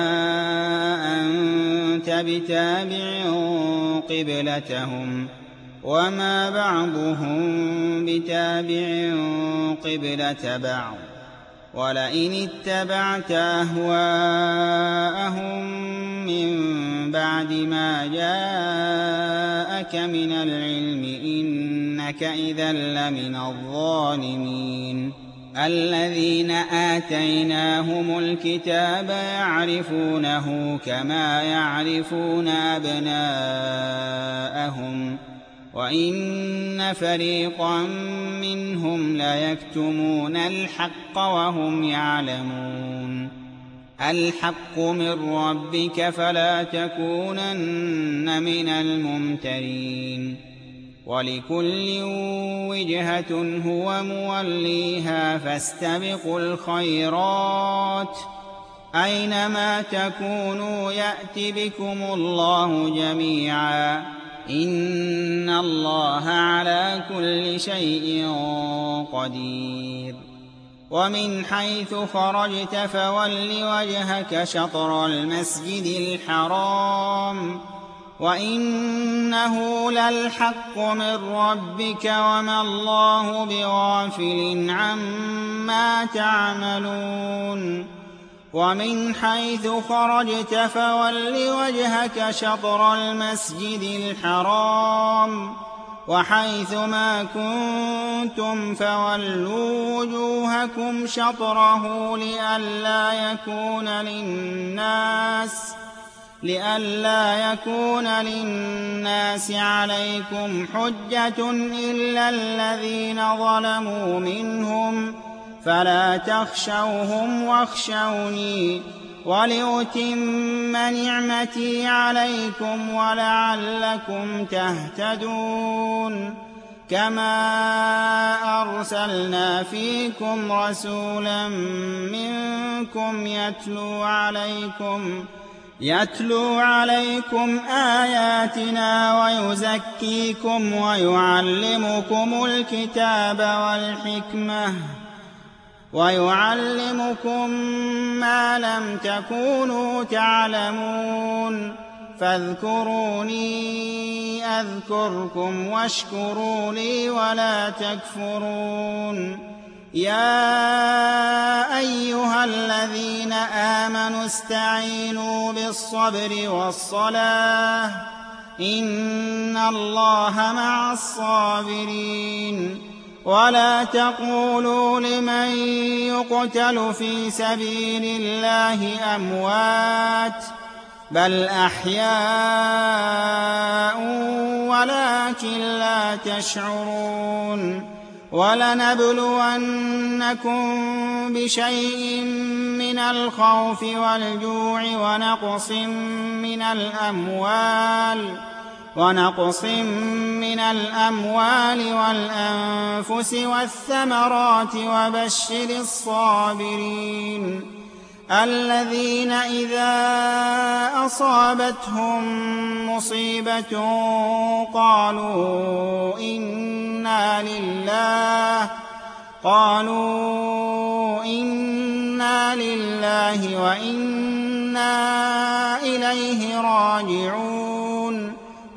أنت بتابع قبلتهم وما بعضهم بتابع قبلة بعض ولئن اتبعت أهواءهم من بعد ما جاءك من العلم إنك إذا لمن الظالمين الذين آتيناهم الكتاب يعرفونه كما يعرفون أبناءهم وإن فريقا منهم ليكتمون الحق وهم يعلمون الحق من ربك فلا تكونن من الممترين ولكل وجهة هو موليها فاستبقوا الخيرات أينما تكونوا يأت بكم الله جميعا إن الله على كل شيء قدير ومن حيث خرجت فول وجهك شطر المسجد الحرام وإنه للحق من ربك وما الله بغافل عما تعملون ومن حيث خرجت فول وجهك شطر المسجد الحرام وحيث ما كنتم فولوا وجوهكم شطره لئلا يكون للناس عليكم حجة إلا الذين ظلموا منهم فلا تخشوهم واخشوني ولأتم نعمتي عليكم ولعلكم تهتدون كما أرسلنا فيكم رسولا منكم يتلو عليكم آياتنا ويزكيكم ويعلمكم الكتاب والحكمة ويعلمكم ما لم تكونوا تعلمون فاذكروني أذكركم واشكروا لي ولا تكفرون يا أيها الذين آمنوا استعينوا بالصبر والصلاة إن الله مع الصابرين ولا تقولوا لمن يقتل في سبيل الله أموات بل أحياء ولكن لا تشعرون ولنبلونكم بشيء من الخوف والجوع ونقص من الأموال والأنفس والثمرات وبشر الصابرين الذين إذا أصابتهم مصيبة قالوا إنا لله وإنا إليه راجعون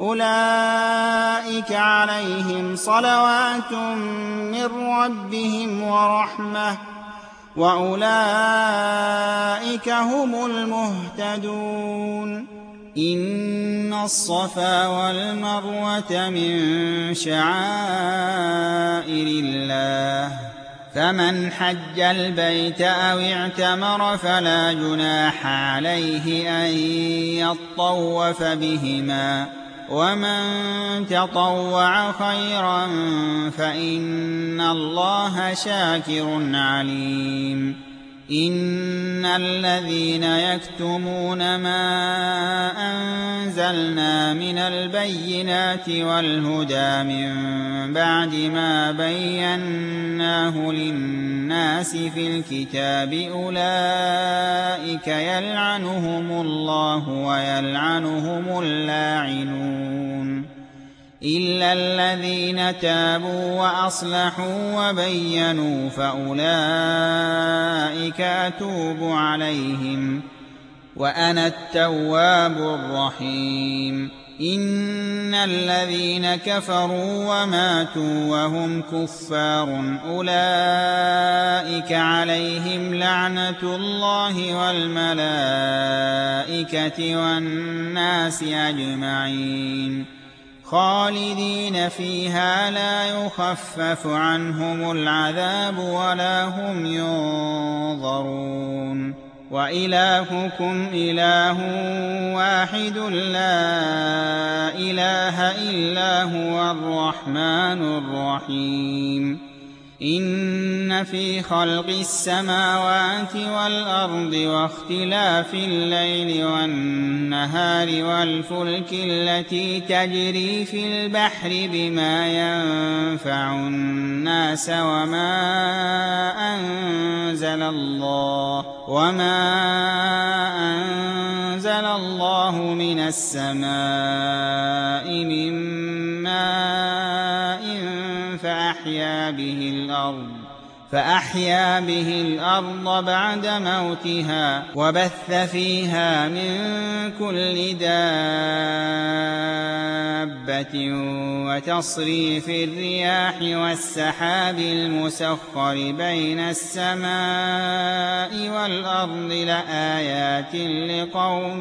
أولئك عليهم صلوات من ربهم ورحمة وأولئك هم المهتدون إن الصفا والمروة من شعائر الله فمن حج البيت أو اعتمر فلا جناح عليه أن يطوف بهما ومن تطوع خيرا فإن الله شاكر عليم إن الذين يكتمون ما أنزلنا من البينات والهدى من بعد ما بيناه للناس في الكتاب أولئك يلعنهم الله ويلعنهم اللاعنون إلا الذين تابوا وأصلحوا وبينوا فأولئك أتوب عليهم وأنا التواب الرحيم إن الذين كفروا وماتوا وهم كفار أولئك عليهم لعنة الله والملائكة والناس أجمعين خالدين فيها لا يخفف عنهم العذاب ولا هم ينظرون وإلهكم إله واحد لا إله إلا هو الرحمن الرحيم إن في خلق السماوات والأرض واختلاف الليل والنهار والفلك التي تجري في البحر بما ينفع الناس وما أنزل الله من السماء من ماء فأحيا به الأرض بعد موتها وبث فيها من كل دابة وتصريف الرياح والسحاب المسخر بين السماء والأرض لآيات لقوم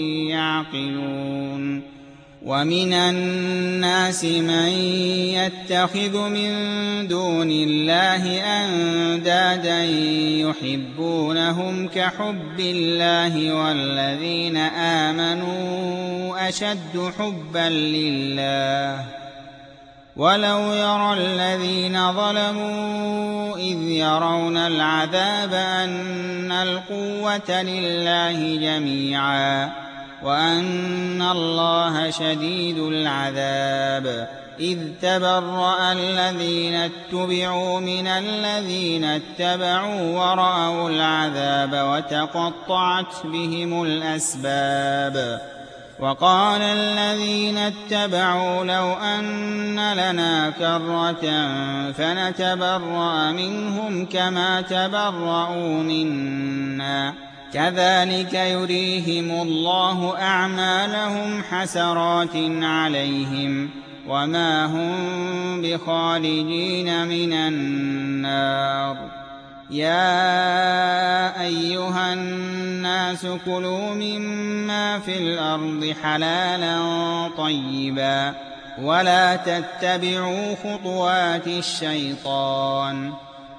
يعقلون ومن الناس من يتخذ من دون الله أندادا يحبونهم كحب الله والذين آمنوا أشد حبا لله ولو يرى الذين ظلموا إذ يرون العذاب أن القوة لله جميعا وأن الله شديد العذاب إذ تبرأ الذين اتبعوا من الذين اتبعوا ورأوا العذاب وتقطعت بهم الأسباب وقال الذين اتبعوا لو أن لنا كرة فنتبرأ منهم كما تبرأوا منا كذلك يريهم الله أعمالهم حسرات عليهم وما هم بخالدين من النار يا أيها الناس كلوا مما في الأرض حلالا طيبا ولا تتبعوا خطوات الشيطان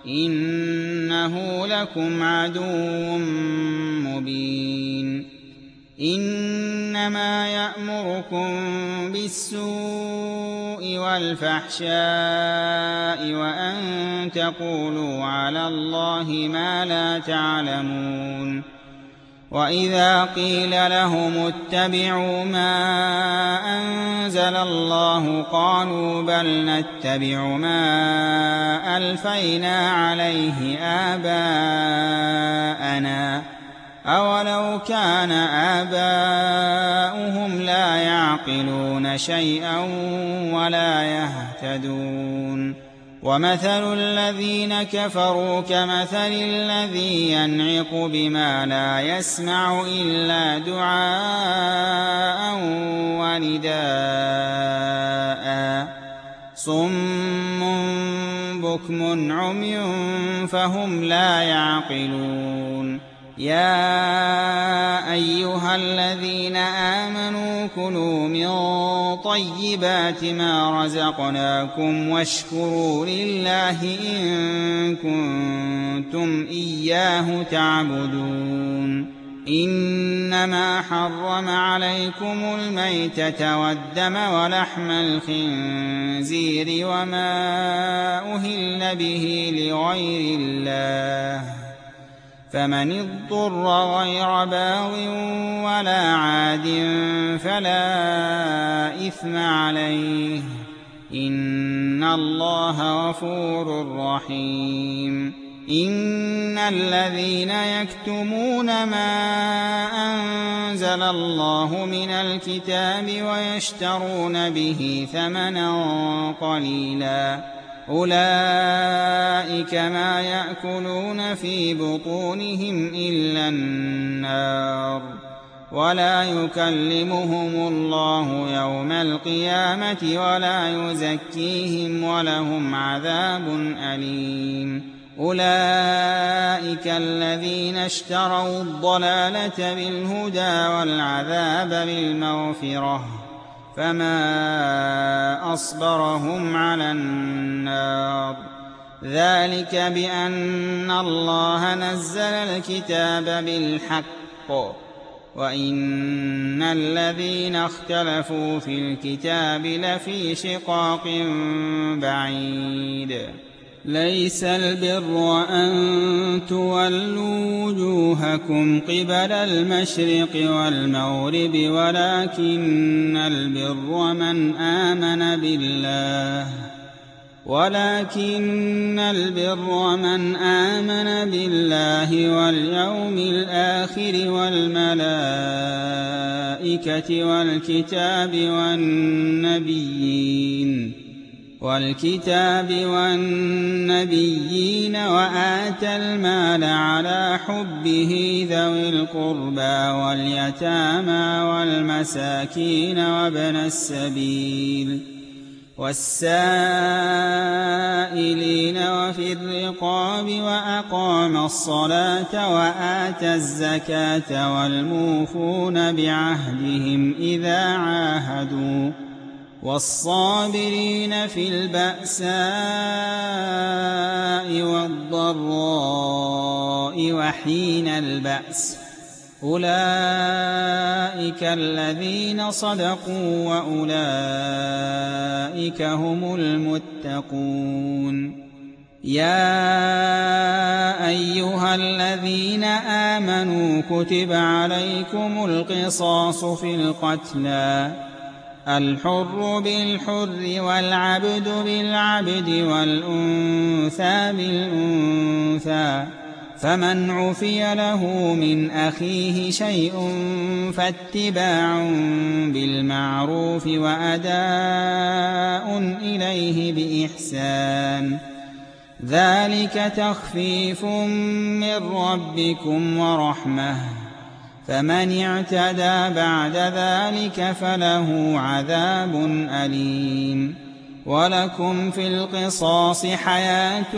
إنه لكم عدو مبين إنما يأمركم بالسوء والفحشاء وأن تقولوا على الله ما لا تعلمون وإذا قيل لهم اتبعوا ما أنزل الله قالوا بل نتبع ما ألفينا عليه آباءنا أولو كان آباؤهم لا يعقلون شيئا ولا يهتدون ومثل الذين كفروا كمثل الذي ينعق بما لا يسمع إلا دعاء ونداء صم بكم عمي فهم لا يعقلون يا أيها الذين آمنوا كلوا من طيبات ما رزقناكم واشكروا لله إن كنتم إياه تعبدون إنما حرم عليكم الميتة والدم ولحم الخنزير وما أهل به لغير الله فمن اضطر غير باغ ولا عاد فلا إثم عليه إن الله غفور رحيم إن الذين يكتمون ما أنزل الله من الكتاب ويشترون به ثمنا قليلا أولئك ما يأكلون في بطونهم إلا النار ولا يكلمهم الله يوم القيامة ولا يزكيهم ولهم عذاب أليم أولئك الذين اشتروا الضلالة بالهدى والعذاب بالمغفرة فما أصبرهم على النار ذلك بأن الله نزل الكتاب بالحق وإن الذين اختلفوا في الكتاب لفي شقاق بعيد ليس البر أن تولوا وجوهكم قبل المشرق والمغرب ولكن البر من آمن بالله واليوم الآخر والملائكة والنبيين وآتى المال على حبه ذوي القربى واليتامى والمساكين وابن السبيل والسائلين وفي الرقاب وأقام الصلاة وآتى الزكاة والموفون بعهدهم إذا عاهدوا والصابرين في البأساء والضراء وحين البأس أولئك الذين صدقوا وأولئك هم المتقون يا أيها الذين آمنوا كتب عليكم القصاص في القتلى الحر بالحر والعبد بالعبد والأنثى بالأنثى فمن عفي له من أخيه شيء فاتباع بالمعروف وأداء إليه بإحسان ذلك تخفيف من ربكم ورحمة فمن اعتدى بعد ذلك فله عذاب أليم ولكم في القصاص حياة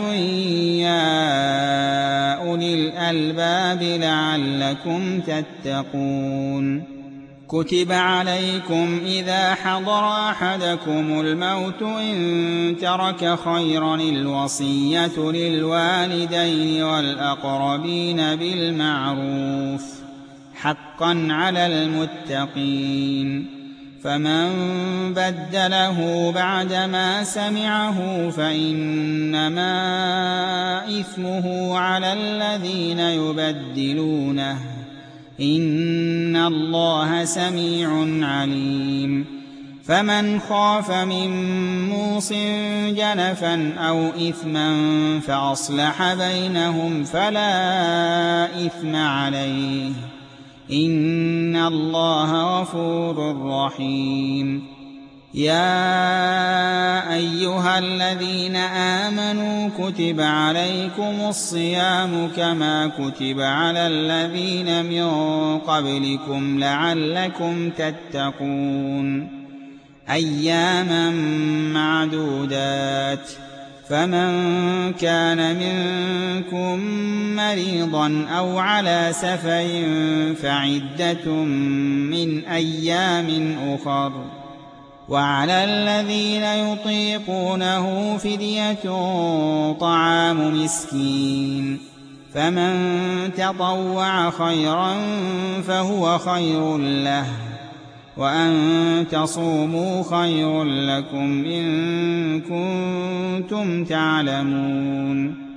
يا أولي الألباب لعلكم تتقون كتب عليكم إذا حضر أحدكم الموت إن ترك خيرا الوصية للوالدين والأقربين بالمعروف حقا على المتقين فمن بدله بعدما سمعه فإنما إثمه على الذين يبدلونه إن الله سميع عليم فمن خاف من موص جنفا أو إثما فأصلح بينهم فلا إثم عليه إن الله غفور رحيم يا أيها الذين آمنوا كتب عليكم الصيام كما كتب على الذين من قبلكم لعلكم تتقون أياما معدودات فمن كان منكم مريضا أو على سفر فعدة من أيام أخر وعلى الذين يطيقونه فدية طعام مسكين فمن تطوع خيرا فهو خير له وأن تصوموا خير لكم إن كنتم تعلمون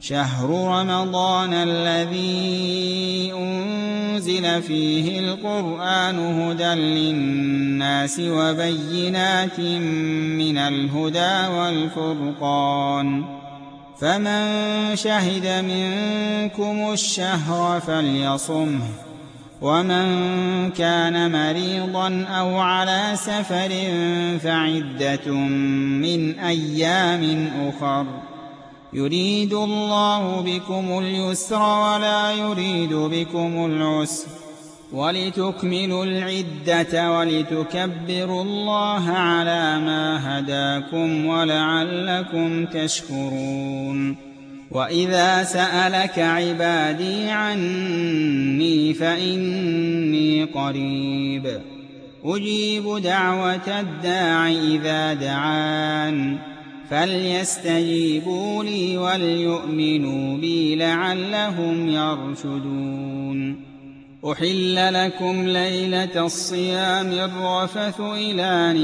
شهر رمضان الذي أنزل فيه القرآن هدى للناس وبينات من الهدى والفرقان فمن شهد منكم الشهر فليصمه ومن كان مريضا أو على سفر فعدة من أيام أخر يريد الله بكم اليسر ولا يريد بكم العسر ولتكملوا العدة ولتكبروا الله على ما هداكم ولعلكم تشكرون وإذا سألك عبادي عني فإني قريب أجيب دعوة الداع إذا دعان فليستجيبوا لي وليؤمنوا بي لعلهم يرشدون أحل لكم ليلة الصيام الرفث إلى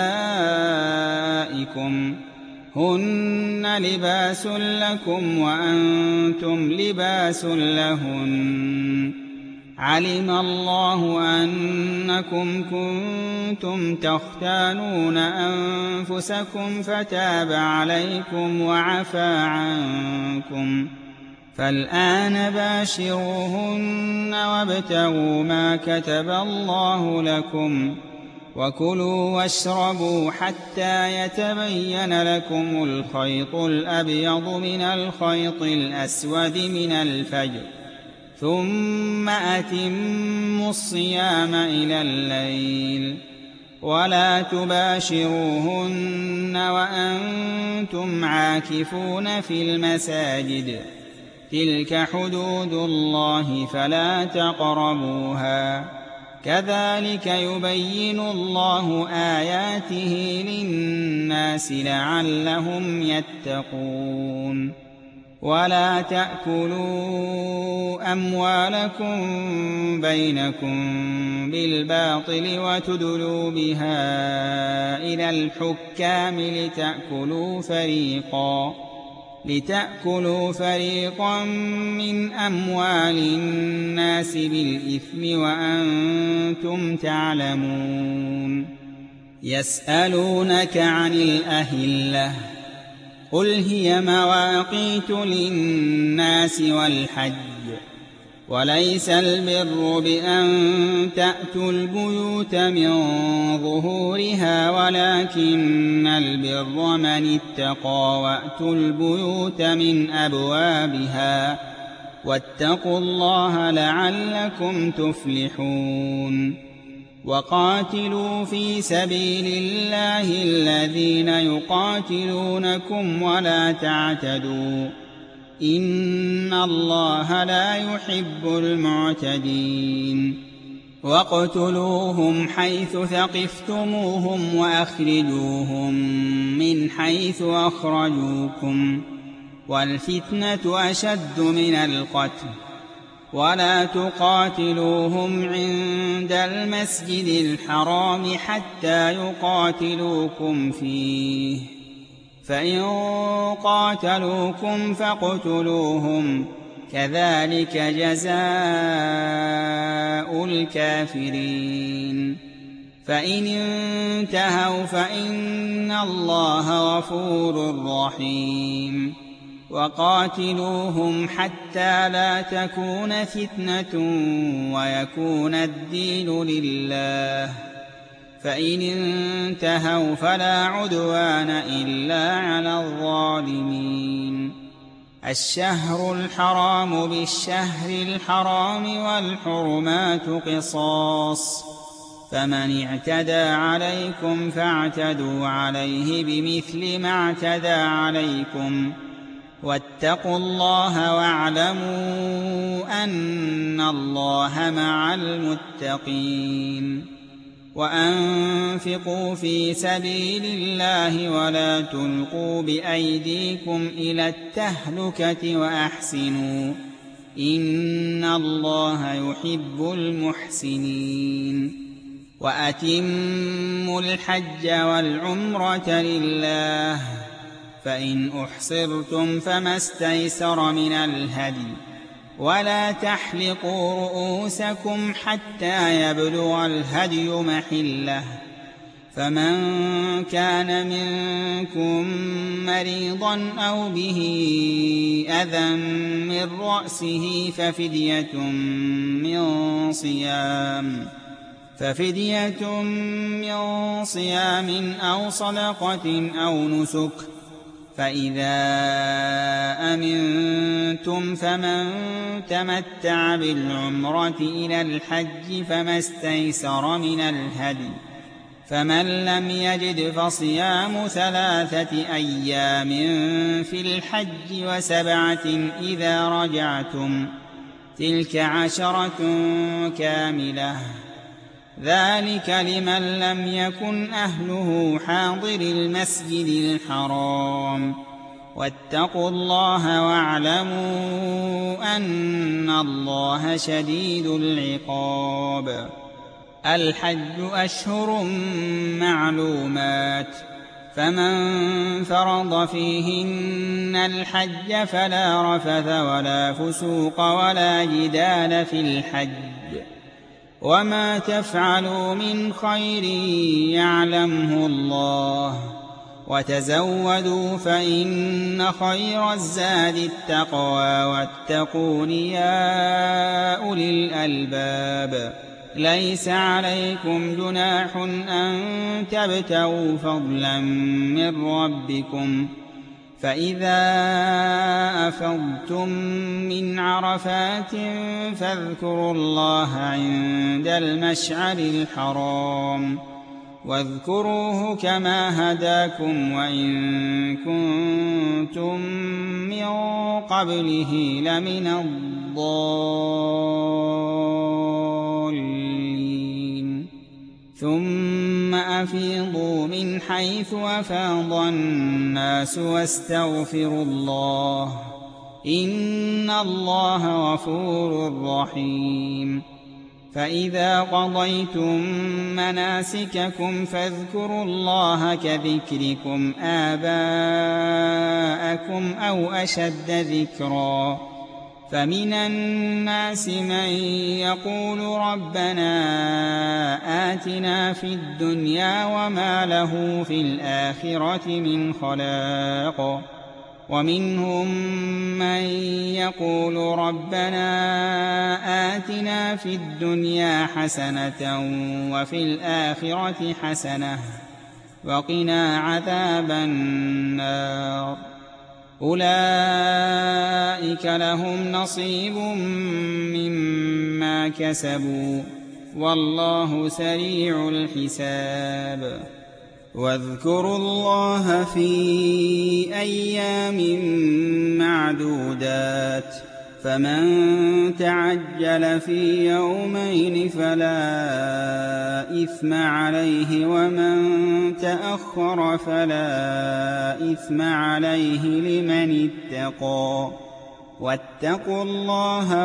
نسائكم هن لباس لكم وأنتم لباس لهن علم الله أنكم كنتم تختانون أنفسكم فتاب عليكم وعفى عنكم فالآن باشروهن وابتغوا ما كتب الله لكم وكلوا واشربوا حتى يتبين لكم الخيط الأبيض من الخيط الأسود من الفجر ثم أتموا الصيام إلى الليل ولا تباشروهن وأنتم عاكفون في المساجد تلك حدود الله فلا تقربوها كذلك يبين الله آياته للناس لعلهم يتقون ولا تأكلوا أموالكم بينكم بالباطل وتدلوا بها إلى الحكام لتأكلوا فريقا من أموال الناس بالإثم وأنتم تعلمون يسألونك عن الأهلة قل هي مواقيت للناس والحج وليس البر بأن تأتوا البيوت من ظهورها ولكن البر من اتقى وأتوا البيوت من أبوابها واتقوا الله لعلكم تفلحون وقاتلوا في سبيل الله الذين يقاتلونكم ولا تعتدوا إن الله لا يحب المعتدين واقتلوهم حيث ثقفتموهم وأخرجوهم من حيث أخرجوكم والفتنة أشد من القتل ولا تقاتلوهم عند المسجد الحرام حتى يقاتلوكم فيه فإن قاتلوكم فاقتلوهم كذلك جزاء الكافرين فإن انتهوا فإن الله غفور رحيم وقاتلوهم حتى لا تكون فتنة ويكون الدين لله فإن انتهوا فلا عدوان إلا على الظالمين الشهر الحرام بالشهر الحرام والحرمات قصاص فمن اعتدى عليكم فاعتدوا عليه بمثل ما اعتدى عليكم واتقوا الله واعلموا أن الله مع المتقين وأنفقوا في سبيل الله ولا تلقوا بأيديكم إلى التهلكة وأحسنوا إن الله يحب المحسنين وأتموا الحج والعمرة لله فإن أحصرتم فما استيسر من الهدي ولا تحلقوا رؤوسكم حتى يبلغ الهدي محله فمن كان منكم مريضا أو به أذى من رأسه ففدية من صيام أو صدقة أو نسك فإذا أمنتم فمن تمتع بالعمرة إلى الحج فما استيسر من الهدي فمن لم يجد فصيام 3 أيام في الحج و7 إذا رجعتم تلك 10 كاملة ذلك لمن لم يكن أهله حاضر المسجد الحرام واتقوا الله واعلموا أن الله شديد العقاب الحج أشهر معلومات فمن فرض فيهن الحج فلا رفث ولا فسوق ولا جدال في الحج وما تفعلوا من خير يعلمه الله وتزودوا فإن خير الزاد التقوى واتقون يا أولي الألباب ليس عليكم جناح أن تبتغوا فضلا من ربكم فإذا أفضتم من عرفات فاذكروا الله عند المشعر الحرام واذكروه كما هداكم وإن كنتم من قبله لمن الضالين ثم أفيضوا من حيث أفاض الناس واستغفروا الله إن الله غفور رحيم فإذا قضيتم مناسككم فاذكروا الله كذكركم آباءكم أو أشد ذكرا فمن الناس من يقول ربنا آتنا في الدنيا وما له في الآخرة من خلاق ومنهم من يقول ربنا آتنا في الدنيا حسنة وفي الآخرة حسنة وقنا عذاب النار أولئك لهم نصيب مما كسبوا والله سريع الحساب واذكروا الله في أيام معدودات فمن تعجل في يومين فلا إثم عليه ومن تأخر فلا إثم عليه لمن اتقى واتقوا الله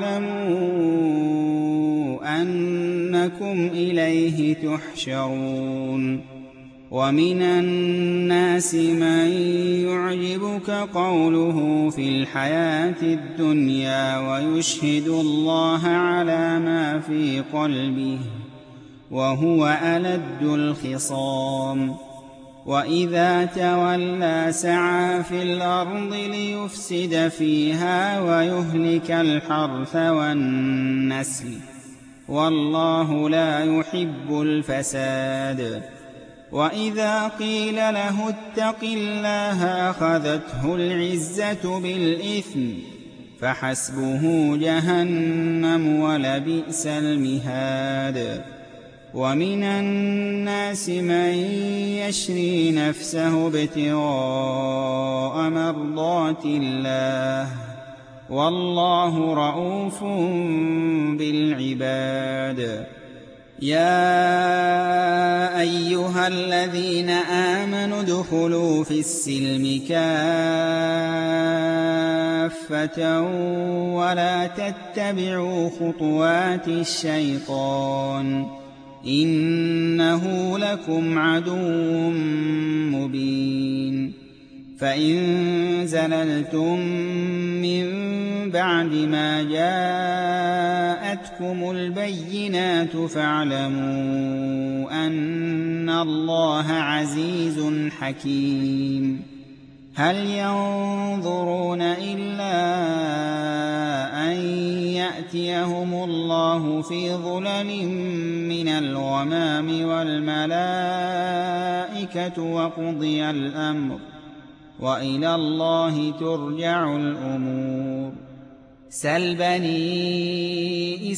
واعلموا أنكم إليه تحشرون ومن الناس من يعجبك قوله في الحياة الدنيا ويشهد الله على ما في قلبه وهو ألد الخصام وإذا تولى سعى في الأرض ليفسد فيها ويهلك الحرث والنسل والله لا يحب الفساد وإذا قيل له اتق الله أخذته العزة بالإثم فحسبه جهنم ولبئس المهاد ومن الناس من يشري نفسه ابتغاء مرضات الله والله رءوف بالعباد يا أيها الذين آمنوا ادخلوا في السلم كافة ولا تتبعوا خطوات الشيطان إنه لكم عدو مبين فإن زللتم من بعد ما جاءتكم البينات فاعلموا أن الله عزيز حكيم هل ينظرون إلا أن يأتيهم الله في ظلل من الغمام والملائكة وقضي الأمر وإلى الله ترجع الأمور سل بني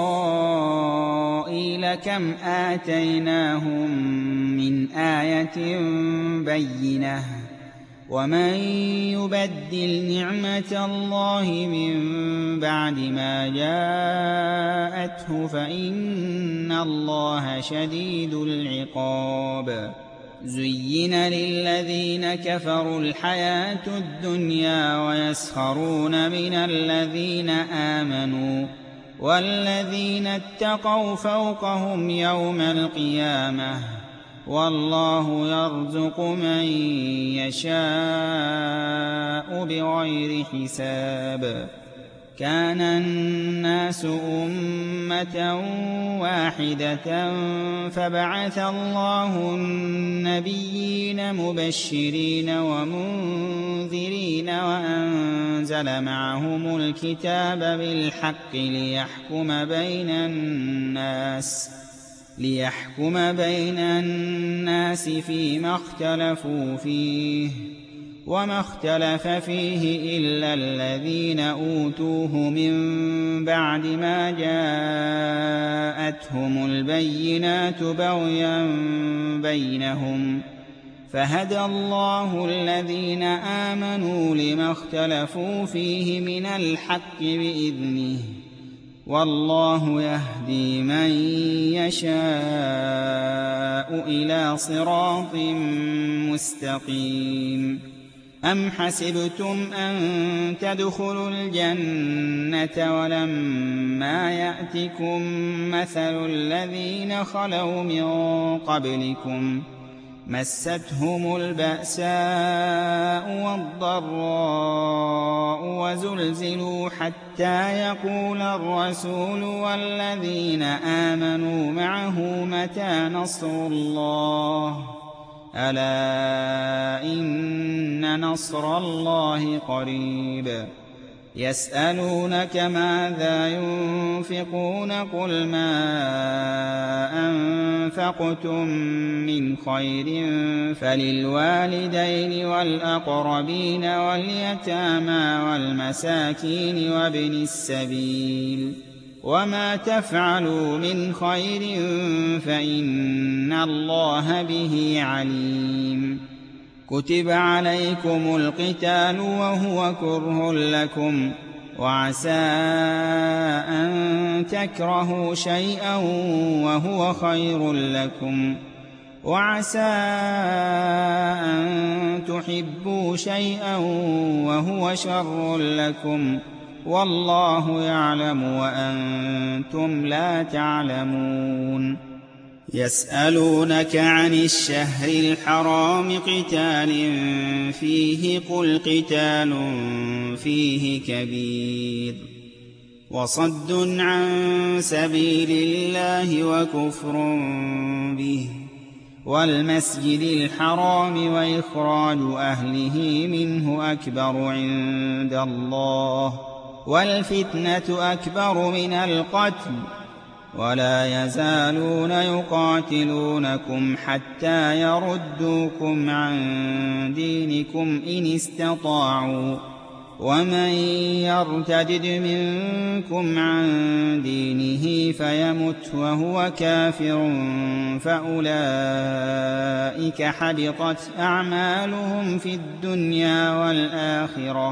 إسرائيل كم آتيناهم من آية بينة ومن يبدل نعمة الله من بعد ما جاءته فإن الله شديد العقاب زين للذين كفروا الحياة الدنيا ويسخرون من الذين آمنوا والذين اتقوا فوقهم يوم القيامة والله يرزق من يشاء بغير حساب كان الناس أمة واحدة فبعث الله النبيين مبشرين ومنذرين وأنزل معهم الكتاب بالحق ليحكم بين الناس فيما اختلفوا فيه وما اختلف فيه إلا الذين أوتوه من بعد ما جاءتهم البينات بغيا بينهم فهدى الله الذين آمنوا لما اختلفوا فيه من الحق بإذنه والله يهدي من يشاء إلى صراط مستقيم أم حسبتم أن تدخلوا الجنة ولما يأتكم مثل الذين خلوا من قبلكم مستهم البأساء والضراء وزلزلوا حتى يقول الرسول والذين آمنوا معه متى نصر الله ألا إن نصر الله قريب يسألونك ماذا ينفقون قل ما أنفقتم من خير فللوالدين والأقربين واليتامى والمساكين وابن السبيل وما تفعلوا من خير فإن الله به عليم كتب عليكم القتال وهو كره لكم وعسى أن تكرهوا شيئا وهو خير لكم وعسى أن تحبوا شيئا وهو شر لكم والله يعلم وأنتم لا تعلمون يسألونك عن الشهر الحرام قتال فيه قل قتال فيه كبير وصد عن سبيل الله وكفر به والمسجد الحرام وإخراج أهله منه أكبر عند الله والفتنة أكبر من القتل ولا يزالون يقاتلونكم حتى يردوكم عن دينكم إن استطاعوا ومن يرتد منكم عن دينه فيمت وهو كافر فأولئك حبطت أعمالهم في الدنيا والآخرة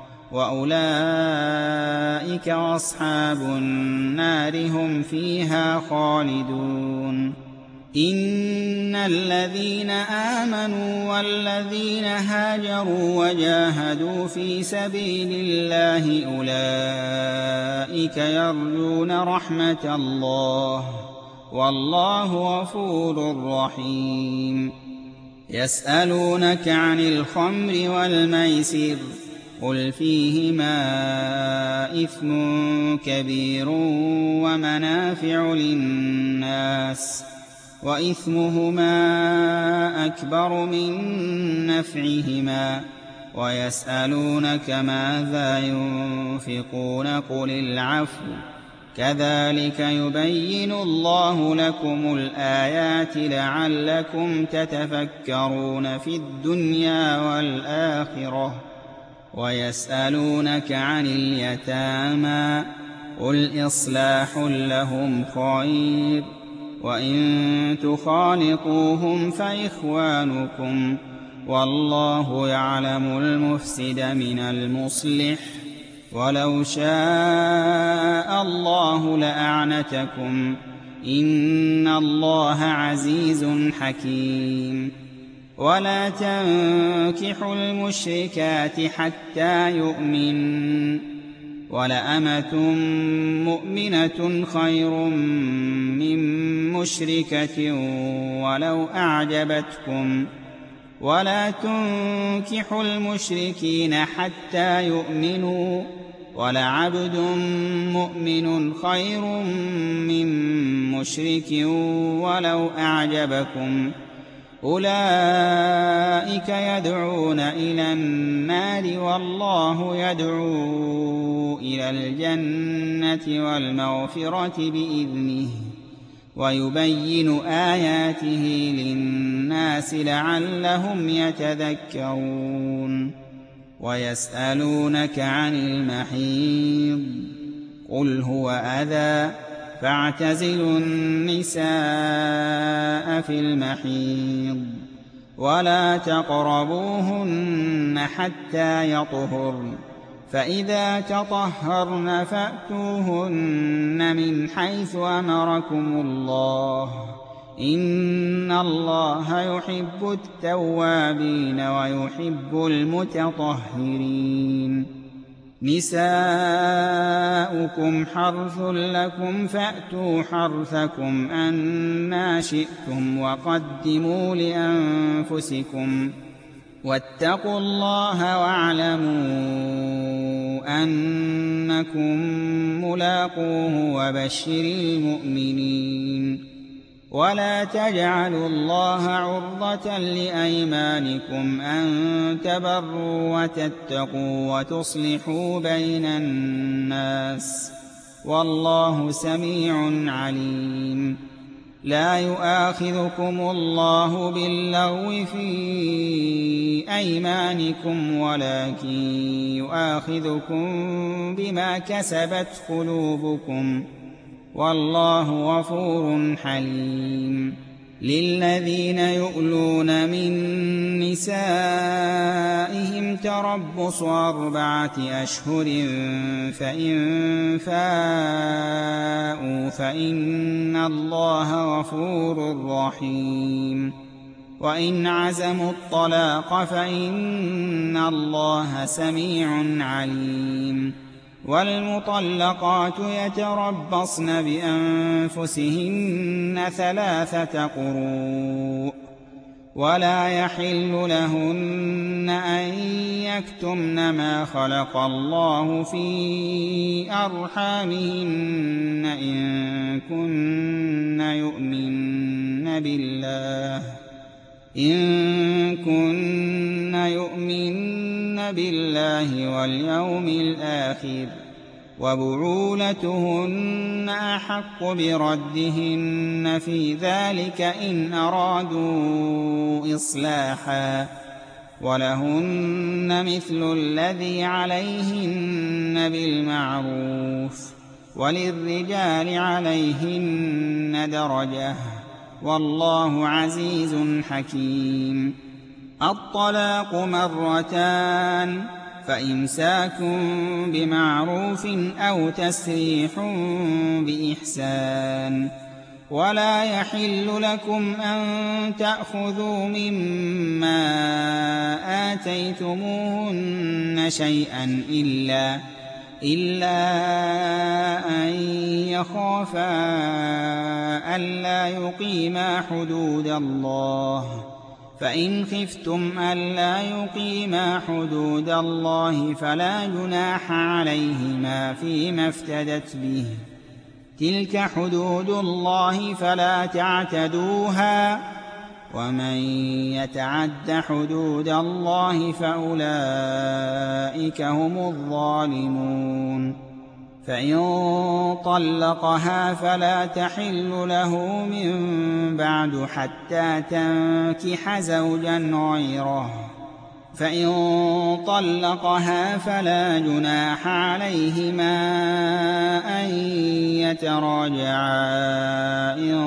وأولئك أصحاب النار هم فيها خالدون إن الذين آمنوا والذين هاجروا وجاهدوا في سبيل الله أولئك يرجون رحمة الله والله غفور رحيم يسألونك عن الخمر والميسر قل فيهما إثم كبير ومنافع للناس وإثمهما أكبر من نفعهما ويسألونك ماذا ينفقون قل العفو كذلك يبين الله لكم الآيات لعلكم تتفكرون في الدنيا والآخرة ويسألونك عن اليتامى قل إصلاح لهم خير وإن تخالطوهم فإخوانكم والله يعلم المفسد من المصلح ولو شاء الله لأعنتكم إن الله عزيز حكيم ولا تنكحوا المشركات حتى يؤمنوا ولأمة مؤمنة خير من مشركة ولو أعجبتكم ولا تنكحوا المشركين حتى يؤمنوا ولعبد مؤمن خير من مشرك ولو أعجبكم أولئك يدعون إلى النار والله يدعو إلى الجنة والمغفرة بإذنه ويبين آياته للناس لعلهم يتذكرون ويسألونك عن المحيض قل هو أذى فاعتزلوا النساء في المحيض ولا تقربوهن حتى يطهرن فإذا تطهرن فأتوهن من حيث أمركم الله إن الله يحب التوابين ويحب المتطهرين نساؤكم حرث لكم فأتوا حرثكم أنى شئتم وقدموا لأنفسكم واتقوا الله واعلموا أنكم ملاقوه وبشر المؤمنين ولا تجعلوا الله عرضة لأيمانكم أن تبروا وتتقوا وتصلحوا بين الناس والله سميع عليم لا يؤاخذكم الله باللغو في أيمانكم ولكن يؤاخذكم بما كسبت قلوبكم والله غفور حليم للذين يؤلون من نسائهم تربص 4 أشهر فإن فاءوا فإن الله غفور رحيم وإن عزموا الطلاق فإن الله سميع عليم والمطلقات يتربصن بأنفسهن 3 قروء ولا يحل لهن أن يكتمن ما خلق الله في أرحامهن إن كن يؤمن بالله واليوم الآخر وبعولتهن أحق بردهن في ذلك إن أرادوا إصلاحا ولهن مثل الذي عليهن بالمعروف وللرجال عليهن درجة والله عزيز حكيم الطلاق 2 فإمساك بمعروف أو تسريح بإحسان ولا يحل لكم أن تأخذوا مما آتيتموهن شيئا إلا أن يخافا ألا يقيما حدود الله فإن خفتم ألا يقيما حدود الله فلا جناح عليهما فيما افتدت به، تلك حدود الله فلا تعتدوها، ومن يتعد حدود الله فأولئك هم الظالمون. فإن طلقها فلا تحل له من بعد حتى تنكح زوجا غيره، فإن طلقها فلا جناح عليهما أن يتراجعا إن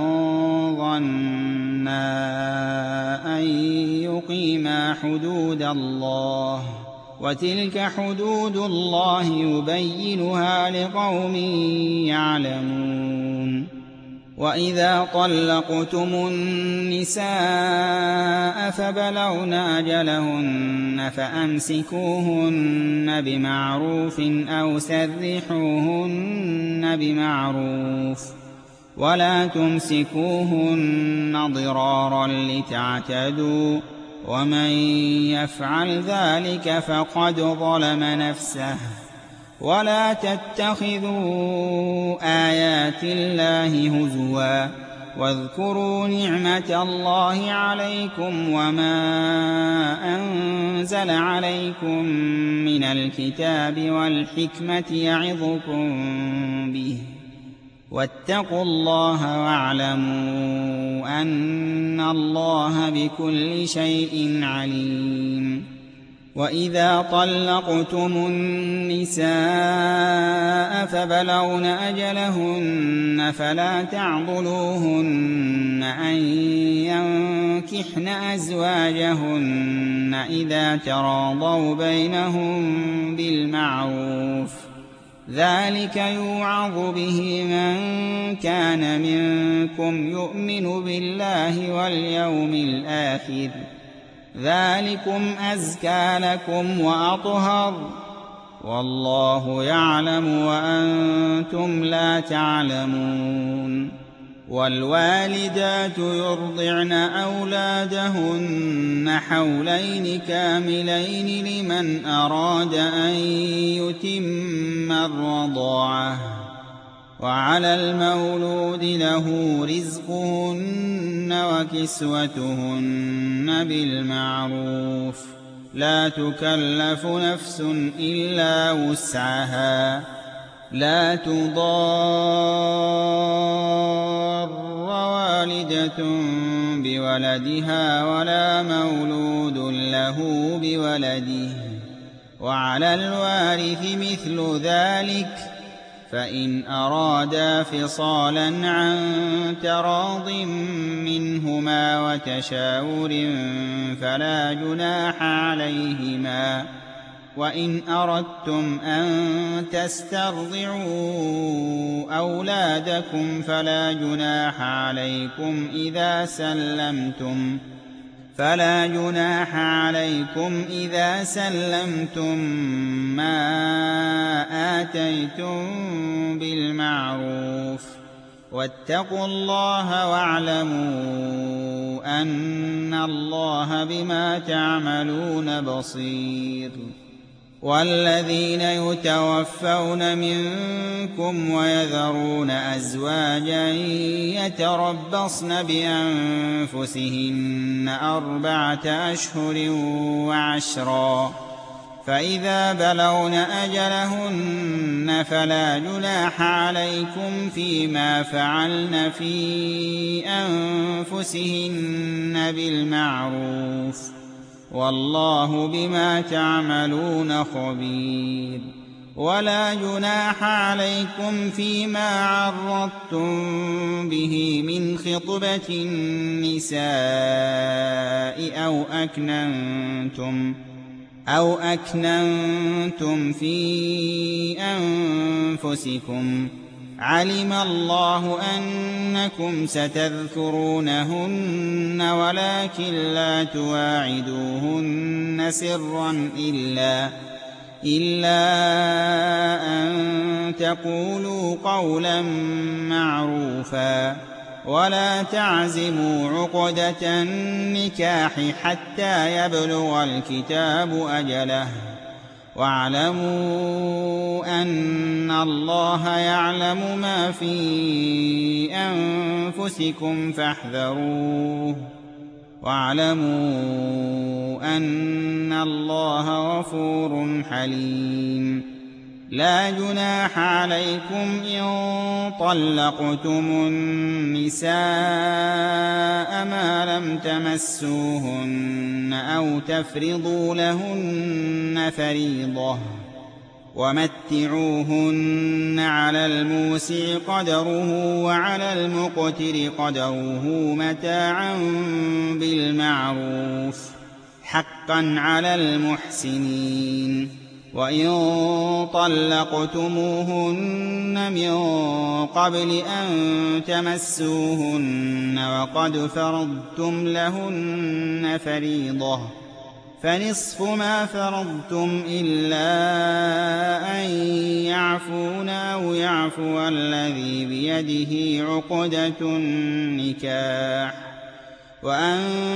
ظنا أن يقيما حدود الله، وتلك حدود الله يبينها لقوم يعلمون. وإذا طلقتم النساء فبلغن أجلهن فأمسكوهن بمعروف أو سرحوهن بمعروف، ولا تمسكوهن ضرارا لتعتدوا، ومن يفعل ذلك فقد ظلم نفسه. ولا تتخذوا آيات الله هزوا، واذكروا نعمة الله عليكم وما أنزل عليكم من الكتاب والحكمة يعظكم به، واتقوا الله واعلموا أن الله بكل شيء عليم. وإذا طلقتم النساء فبلغن أجلهن فلا تعضلوهن أن ينكحن أزواجهن إذا تراضوا بينهم بالمعروف، ذلك يوعظ به من كان منكم يؤمن بالله واليوم الآخر، ذلكم أزكى لكم وأطهر، والله يعلم وأنتم لا تعلمون. والوالدات يرضعن أولادهن حولين كاملين لمن أراد أن يتم الرضاعة، وعلى المولود له رزقهن وكسوتهن بالمعروف، لا تكلف نفس إلا وسعها، لا تضار والدة بولدها ولا مولود له بولده، وعلى الوارث مثل ذلك، فإن أرادا فصالا عن تراض منهما وتشاور فلا جناح عليهما. وإن أردتم أن تسترضعوا أولادكم فلا جناح عليكم إذا سلمتم ما آتيتم بالمعروف، واتقوا الله واعلموا أن الله بما تعملون بصير. والذين يتوفون منكم ويذرون أزواجا يتربصن بأنفسهن 4 أشهر وعشرا، فإذا بلغن أجلهن فلا جناح عليكم فيما فعلن في أنفسهن بالمعروف، والله بما تعملون خبير. ولا جناح عليكم فيما عرضتم به من خطبة النساء أو أكننتم في أنفسكم، علم الله أنكم ستذكرونهن ولكن لا تواعدوهن سرا إلا أن تقولوا قولا معروفا، ولا تعزموا عقدة النكاح حتى يبلغ الكتاب أجله واعلموا أن الله يعلم ما في أنفسكم فاحذروه واعلموا أن الله غفور حليم. لا جناح عليكم إن طلقتم النساء ما لم تمسوهن أو تفرضوا لهن فريضة ومتعوهن على الموسع قدره وعلى المقتر قدره متاعا بالمعروف حقا على المحسنين. وإن طلقتموهن من قبل أن تمسوهن وقد فرضتم لهن فريضة فنصف ما فرضتم إلا أن يعفون أو يعفو الذي بيده عقدة النكاح وأن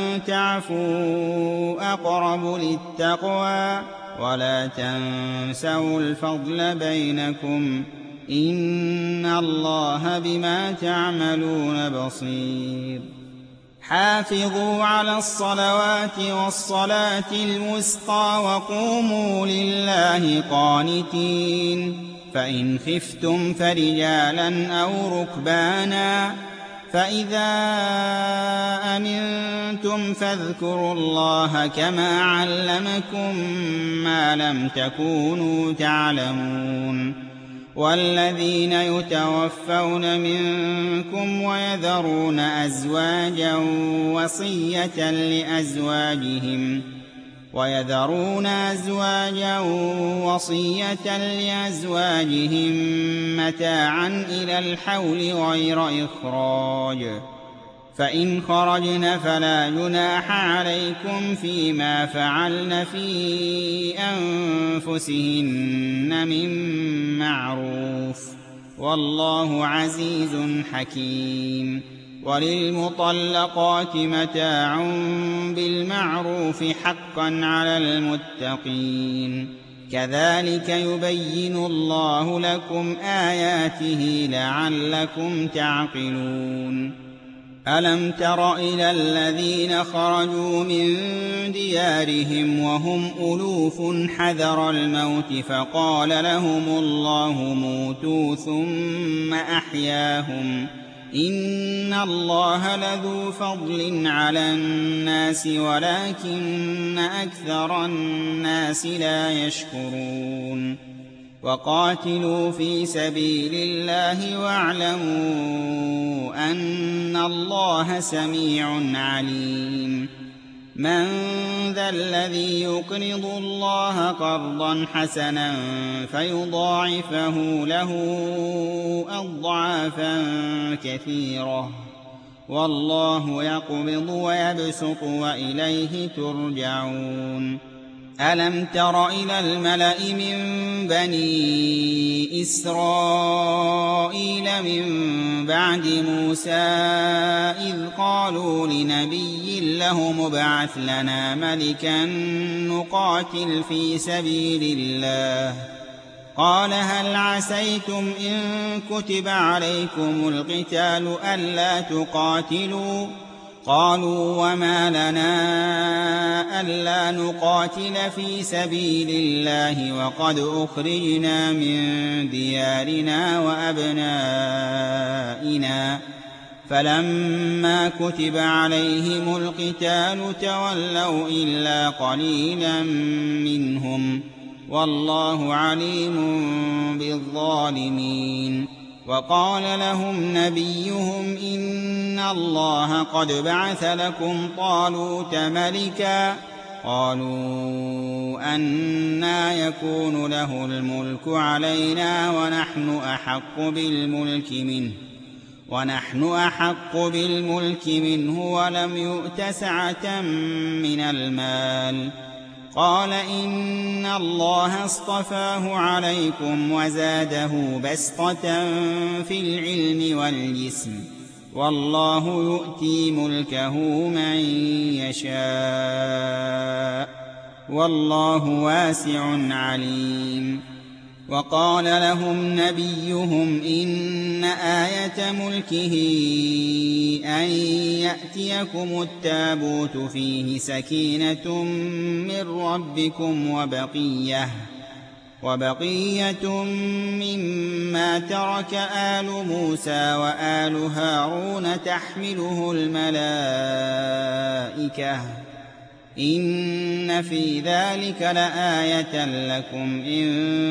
تعفوا أقرب للتقوى ولا تنسوا الفضل بينكم إن الله بما تعملون بصير. حافظوا على الصلوات والصلاة الوسطى وقوموا لله قانتين. فإن خفتم فرجالا أو ركبانا فإذا أمنتم فاذكروا الله كما علمكم ما لم تكونوا تعلمون. والذين يتوفون منكم ويذرون أزواجا وصية لأزواجهم متاعا إلى الحول غير إخراج فإن خرجن فلا جناح عليكم فيما فعلن في أنفسهن من معروف والله عزيز حكيم. وللمطلقات متاع بالمعروف حقا على المتقين. كذلك يبين الله لكم آياته لعلكم تعقلون. ألم تر إلى الذين خرجوا من ديارهم وهم ألوف حذر الموت فقال لهم الله موتوا ثم أحياهم إن الله لذو فضل على الناس ولكن أكثر الناس لا يشكرون. وقاتلوا في سبيل الله واعلموا أن الله سميع عليم. من ذا الذي يقرض الله قرضا حسنا فيضاعفه له أضعافا كثيرة والله يقبض ويبسط وإليه ترجعون. ألم تر إلى الملأ من بني إسرائيل من بعد موسى إذ قالوا لنبي له ابعث لنا ملكا نقاتل في سبيل الله قال هل عسيتم إن كتب عليكم القتال ألا تقاتلوا قالوا وما لنا ألا نقاتل في سبيل الله وقد أخرجنا من ديارنا وأبنائنا فلما كتب عليهم القتال تولوا إلا قليلا منهم والله عليم بالظالمين. وقال لهم نبيهم إن الله قد بعث لكم طالوت ملكا قالوا أنى يكون له الملك علينا ونحن أحق بالملك منه ولم يؤت سعة من المال قال إن الله اصطفاه عليكم وزاده بسطة في العلم والجسم والله يؤتي ملكه من يشاء والله واسع عليم. وقال لهم نبيهم إن آية ملكه أن يأتيكم التابوت فيه سكينة من ربكم وبقية مما ترك آل موسى وآل هارون تحمله الملائكة إن في ذلك لآية لكم إن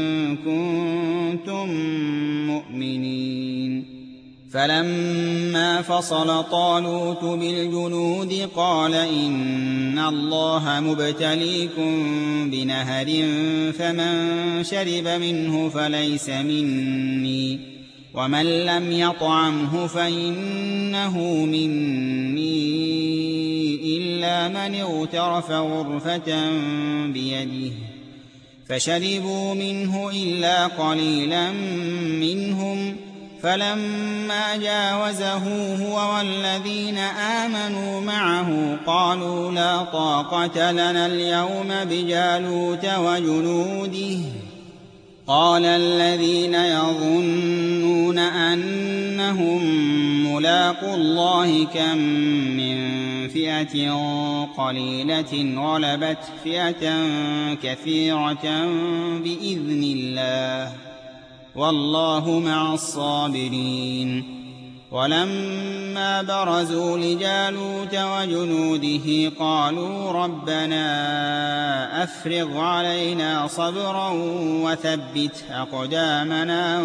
كنتم مؤمنين. فلما فصل طالوت بالجنود قال إن الله مبتليكم بنهر فمن شرب منه فليس مني ومن لم يطعمه فإنه مني إلا من اغترف غرفة بيده فشربوا منه إلا قليلا منهم فلما جاوزه هو والذين آمنوا معه قالوا لا طاقة لنا اليوم بجالوت وجنوده. قال الذين يظنون أنهم ملاقو الله كم من فئة قليلة غلبت فئة كثيرة بإذن الله والله مع الصابرين. ولما برزوا لجالوت وجنوده قالوا ربنا أفرغ علينا صبرا وثبت أقدامنا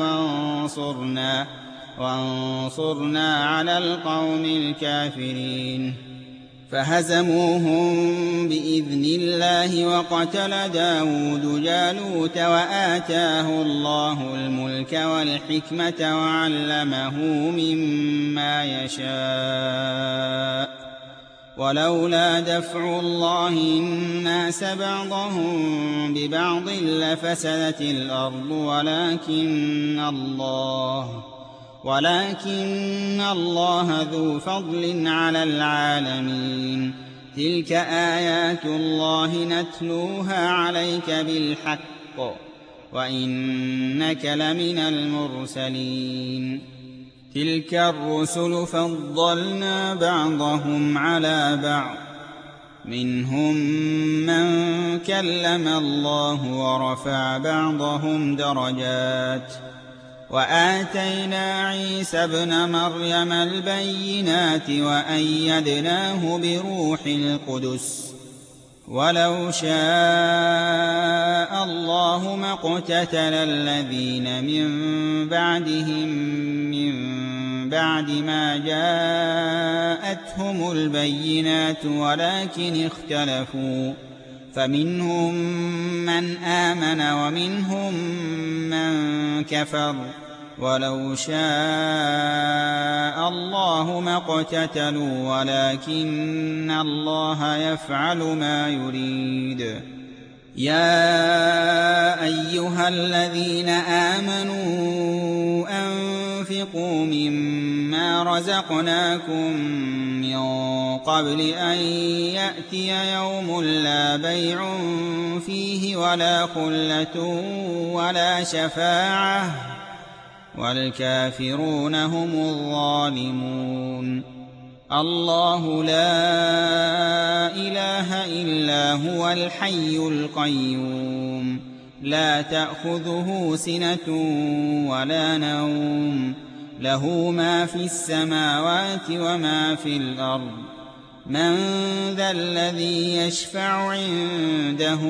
وانصرنا على القوم الكافرين. فهزموهم بإذن الله وقتل داود جالوت وآتاه الله الملك والحكمة وعلمه مما يشاء ولولا دفع الله الناس بعضهم ببعض لفسدت الأرض ولكن الله ذو فضل على العالمين. تلك آيات الله نتلوها عليك بالحق وإنك لمن المرسلين. تلك الرسل فضلنا بعضهم على بعض منهم من كلم الله ورفع بعضهم درجات وآتينا عيسى ابن مريم البينات وأيدناه بروح القدس ولو شاء الله ما اقتتل الذين من بعدهم من بعد ما جاءتهم البينات ولكن اختلفوا فمنهم من آمن ومنهم من كفر ولو شاء الله ما اقتتلوا ولكن الله يفعل ما يريد. يا أيها الذين آمنوا أنفقوا مما رزقناكم من قبل أن يأتي يوم لا بيع فيه ولا خلة ولا شفاعة والكافرون هم الظالمون. الله لا إله إلا هو الحي القيوم لا تأخذه سنة ولا نوم له ما في السماوات وما في الأرض. من ذا الذي يشفع عنده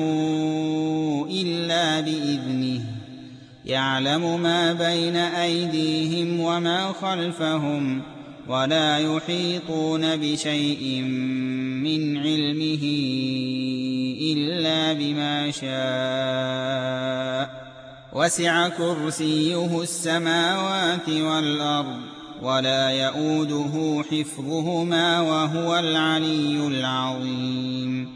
إلا بإذنه يعلم ما بين أيديهم وما خلفهم ولا يحيطون بشيء من علمه إلا بما شاء وسع كرسيه السماوات والأرض ولا يؤوده حفظهما وهو العلي العظيم.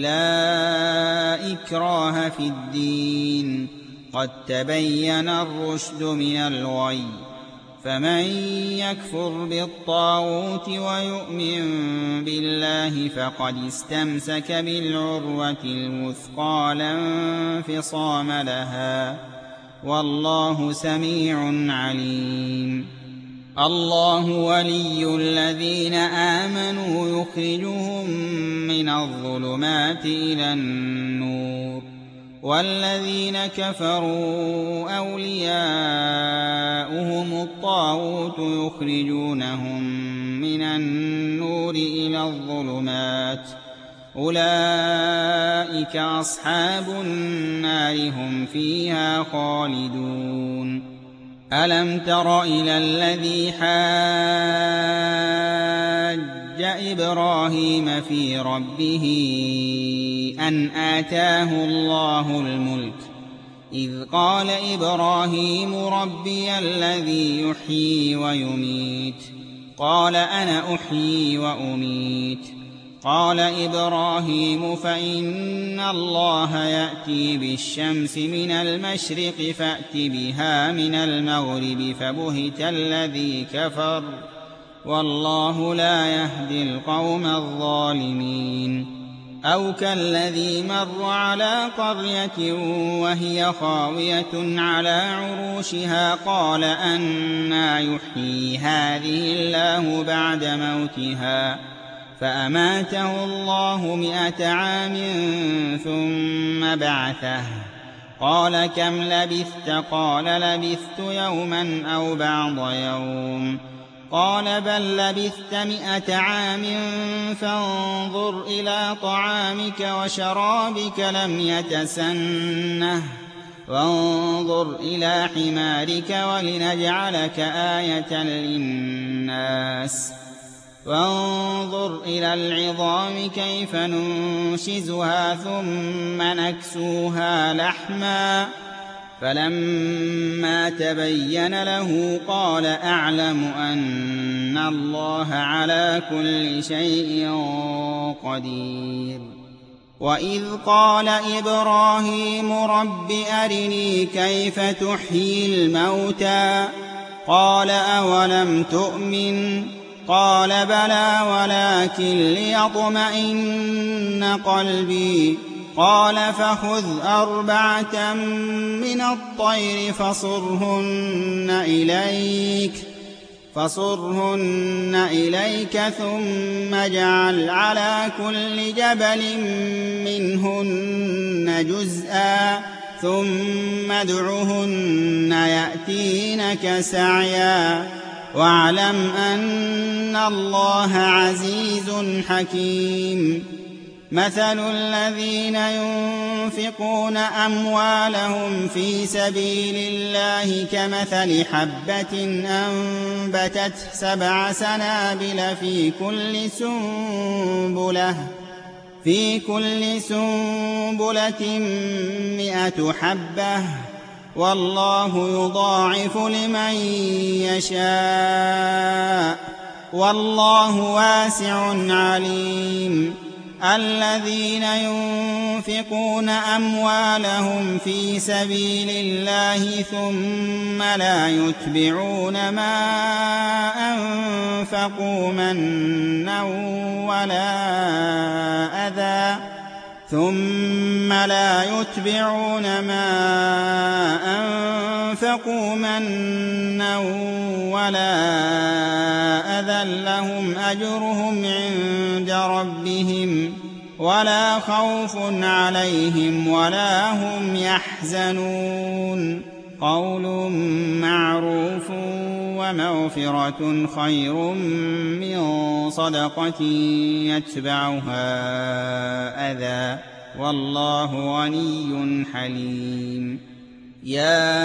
لا إكراه في الدين قد تبين الرشد من الغي فمن يكفر بالطاغوت ويؤمن بالله فقد استمسك بالعروة الوثقى لا انفصام لها، والله سميع عليم. الله ولي الذين آمنوا يخرجهم من الظلمات إلى النور، والذين كفروا أولياؤهم الطاغوت يخرجونهم من النور إلى الظلمات، أولئك أصحاب النار هم فيها خالدون. ألم تر إلى الذي حاج إبراهيم في ربه أن آتاه الله الملك، إذ قال إبراهيم ربي الذي يحيي ويميت، قال أنا أحيي وأميت. قال إبراهيم فإن الله يأتي بالشمس من المشرق فأت بها من المغرب، فبهت الذي كفر، والله لا يهدي القوم الظالمين. أو كالذي مر على قرية وهي خاوية على عروشها قال أنى يحيي هذه الله بعد موتها، فأماته الله 100 عام ثم بعثه، قال كم لبثت؟ قال لبثت يوما أو بعض يوم، قال بل لبثت 100 عام فانظر إلى طعامك وشرابك لم يتسنه، وانظر إلى حمارك ولنجعلك آية للناس، وانظر إلى العظام كيف ننشزها ثم نكسوها لحما، فلما تبين له قال أعلم أن الله على كل شيء قدير. وإذ قال إبراهيم رب أرني كيف تحيي الموتى، قال أولم تؤمن؟ قال بلى ولكن ليطمئن قلبي، قال فخذ 4 من الطير فصرهن إليك ثم اجعل على كل جبل منهن جزءا ثم ادعهن يأتينك سعيا، واعلم أن الله عزيز حكيم. مثل الذين ينفقون أموالهم في سبيل الله كمثل حبة أنبتت 7 سنابل في كل سنبلة 100 حبة، والله يضاعف لمن يشاء، والله واسع عليم. الذين ينفقون أموالهم في سبيل الله ثم لا يتبعون ما أنفقوا منا ولا أذى لهم أجرهم عند ربهم ولا خوف عليهم ولا هم يحزنون. قول معروف ومغفرة خير من صدقة يتبعها أذى، والله غني حليم. يا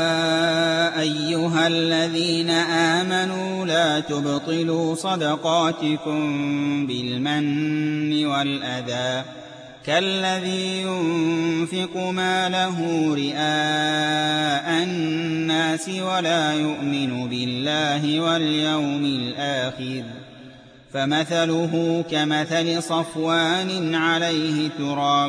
أيها الذين آمنوا لا تبطلوا صدقاتكم بالمن والأذى كالذي ينفق ماله رئاء الناس ولا يؤمن بالله واليوم الآخر، فمثله كمثل صفوان عليه تراب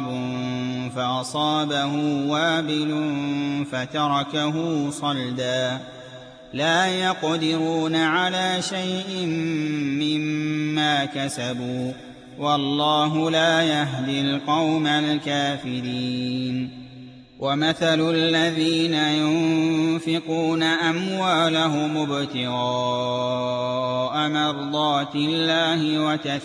فأصابه وابل فتركه صلدا، لا يقدرون على شيء مما كسبوا والله لا يهدي القوم الكافرين ومثل الذين ينفقون أموالهم ابتغاء مرضات الله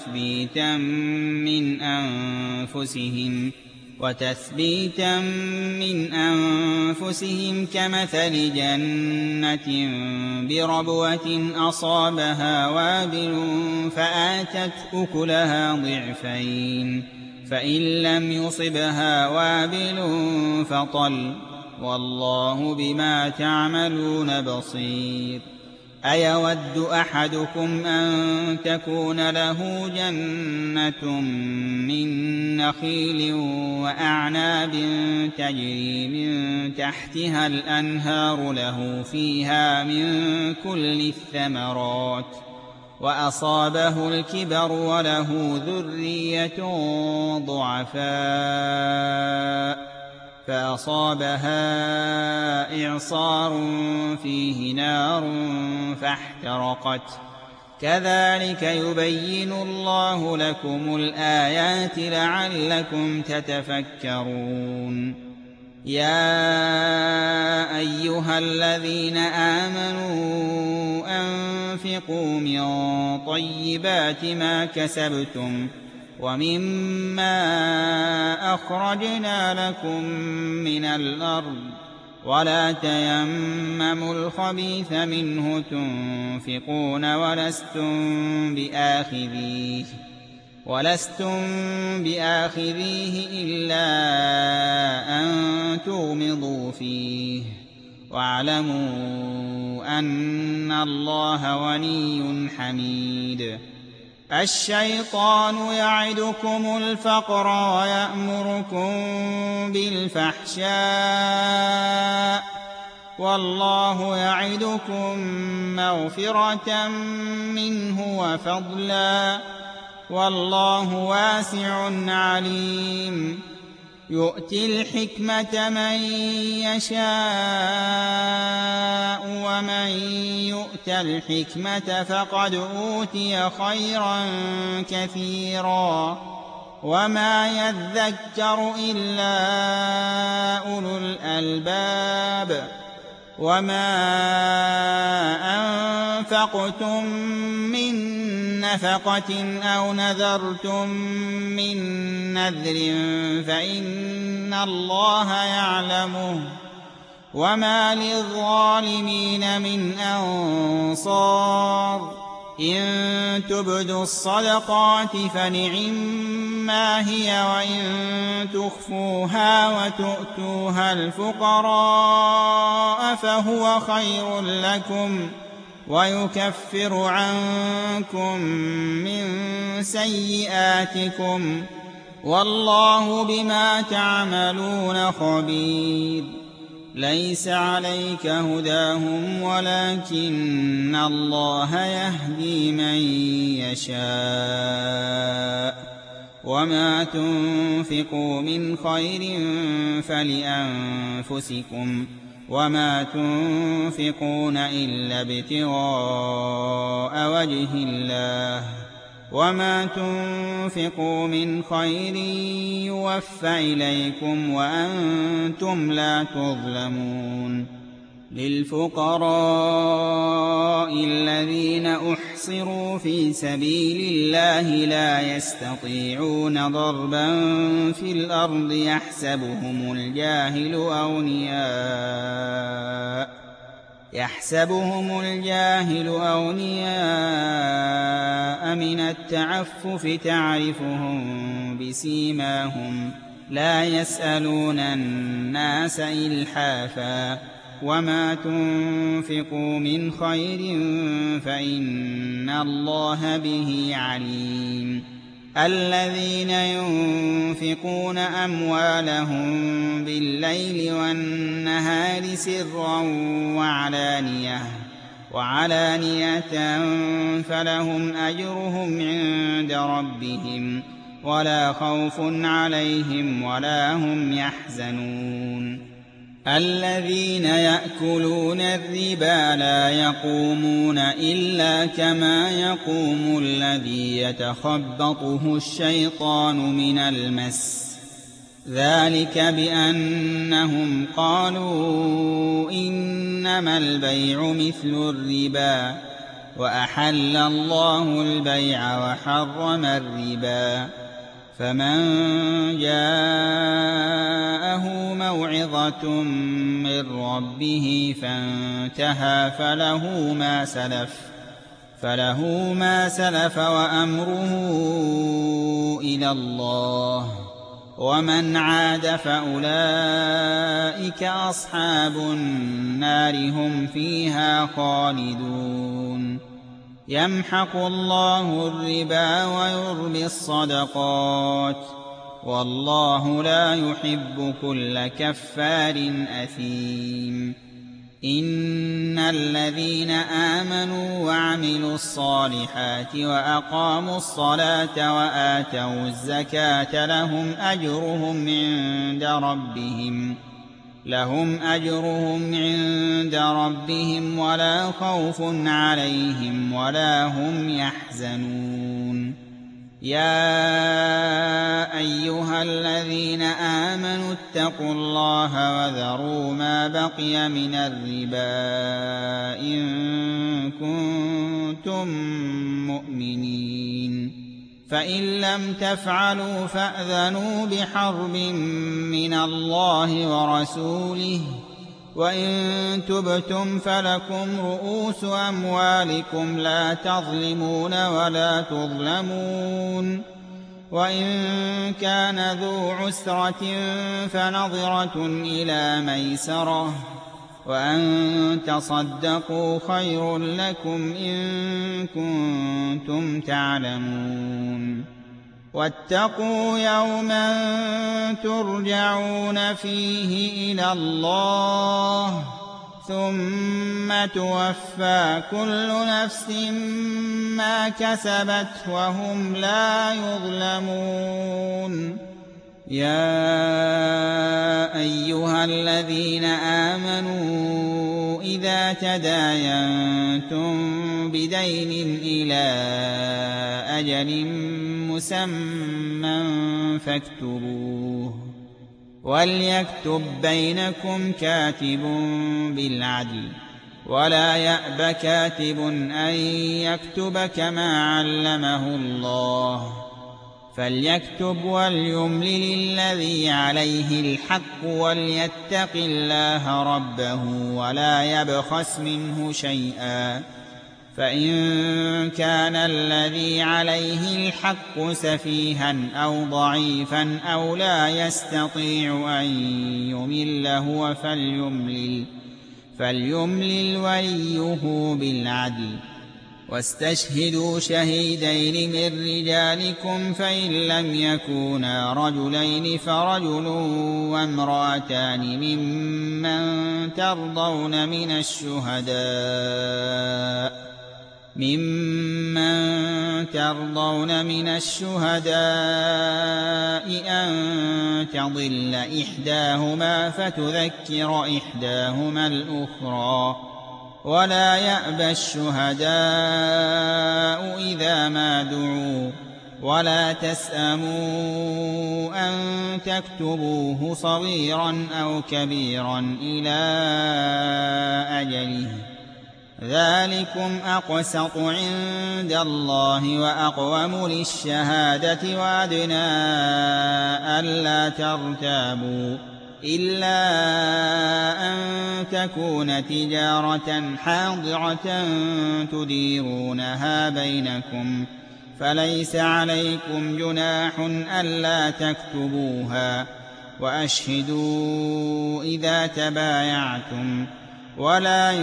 وتثبيتا من أنفسهم كمثل جنة بربوة أصابها وابل فآتت أكلها ضعفين فإن لم يصبها وابل فطل والله بما تعملون بصير أيود أحدكم أن تكون له جنة من نخيل وأعناب تجري من تحتها الأنهار له فيها من كل الثمرات وأصابه الكبر وله ذرية ضعفاء فأصابها إعصار فيه نار فاحترقت كذلك يبين الله لكم الآيات لعلكم تتفكرون يا أيها الذين آمنوا أنفقوا من طيبات ما كسبتم ومما أخرجنا لكم من الأرض ولا تيمموا الخبيث منه تنفقون ولستم بآخذيه إلا أن تغمضوا فيه واعلموا أن الله غني حميد الشيطان يعدكم الفقر ويأمركم بالفحشاء والله يعدكم مغفرة منه وفضلا والله واسع عليم يؤتي الحكمة من يشاء ومن يؤت الحكمة فقد أوتي خيرا كثيرا وما يذكر إلا أولو الألباب وما أنفقتم من نفقة أو نذرتم من نذر فإن الله يعلمه وما للظالمين من أنصار إن تبدوا الصدقات فنعما هي وإن تخفوها وتؤتوها الفقراء فهو خير لكم ويكفر عنكم من سيئاتكم والله بما تعملون خبير ليس عليك هداهم ولكن الله يهدي من يشاء وما تنفقوا من خير فلأنفسكم وما تنفقون إلا ابتغاء وجه الله وما تنفقوا من خير يوفى إليكم وأنتم لا تظلمون للفقراء الذين أحصروا في سبيل الله لا يستطيعون ضربا في الأرض يحسبهم الجاهل أغنياء من التعفف تعرفهم بسيماهم لا يسألون الناس إلحافا وما تنفقوا من خير فإن الله به عليم الذين ينفقون أموالهم بالليل والنهار سرا وعلانية فلهم أجرهم عند ربهم ولا خوف عليهم ولا هم يحزنون الذين يأكلون الربا لا يقومون إلا كما يقوم الذي يتخبطه الشيطان من المس ذلك بأنهم قالوا إنما البيع مثل الربا وأحل الله البيع وحرم الربا فمن جاءه موعظة من ربه فانتهى فله ما سلف وأمره إلى الله ومن عاد فأولئك أصحاب النار هم فيها خالدون يمحق الله الربا ويربي الصدقات والله لا يحب كل كفار أثيم إن الذين آمنوا وعملوا الصالحات وأقاموا الصلاة وآتوا الزكاة لهم أجرهم عند ربهم ولا خوف عليهم ولا هم يحزنون يا أيها الذين آمنوا اتقوا الله وذروا ما بقي من الربا إن كنتم مؤمنين فإن لم تفعلوا فأذنوا بحرب من الله ورسوله وإن تبتم فلكم رؤوس أموالكم لا تظلمون ولا تظلمون وإن كان ذو عسرة فنظرة إلى ميسرة وأن تصدقوا خير لكم إن كنتم تعلمون واتقوا يوما ترجعون فيه إلى الله ثم توفى كل نفس ما كسبت وهم لا يظلمون يا أيها الذين آمنوا إذا تداينتم بدين إلى أجل مسمى فاكتبوه وليكتب بينكم كاتب بالعدل ولا يأب كاتب أن يكتب كما علمه الله فليكتب وليملل الذي عليه الحق وليتق الله ربه ولا يبخس منه شيئا فإن كان الذي عليه الحق سفيها أو ضعيفا أو لا يستطيع أن يمل هو فليملل وليه بالعدل واستشهدوا شهيدين من رجالكم فإن لم يكونا رجلين فرجل وامرأتان ممن ترضون من الشهداء أن تضل إحداهما فتذكر إحداهما الأخرى ولا يأبى الشهداء إذا ما دعوا ولا تسأموا أن تكتبوه صغيرا أو كبيرا إلى أجله ذلكم أقسط عند الله وأقوم للشهادة وأدنى ألا ترتابوا إلا أن تكون تجارة حاضرة تديرونها بينكم فليس عليكم جناح ألا تكتبوها وأشهدوا إذا تبايعتم ولا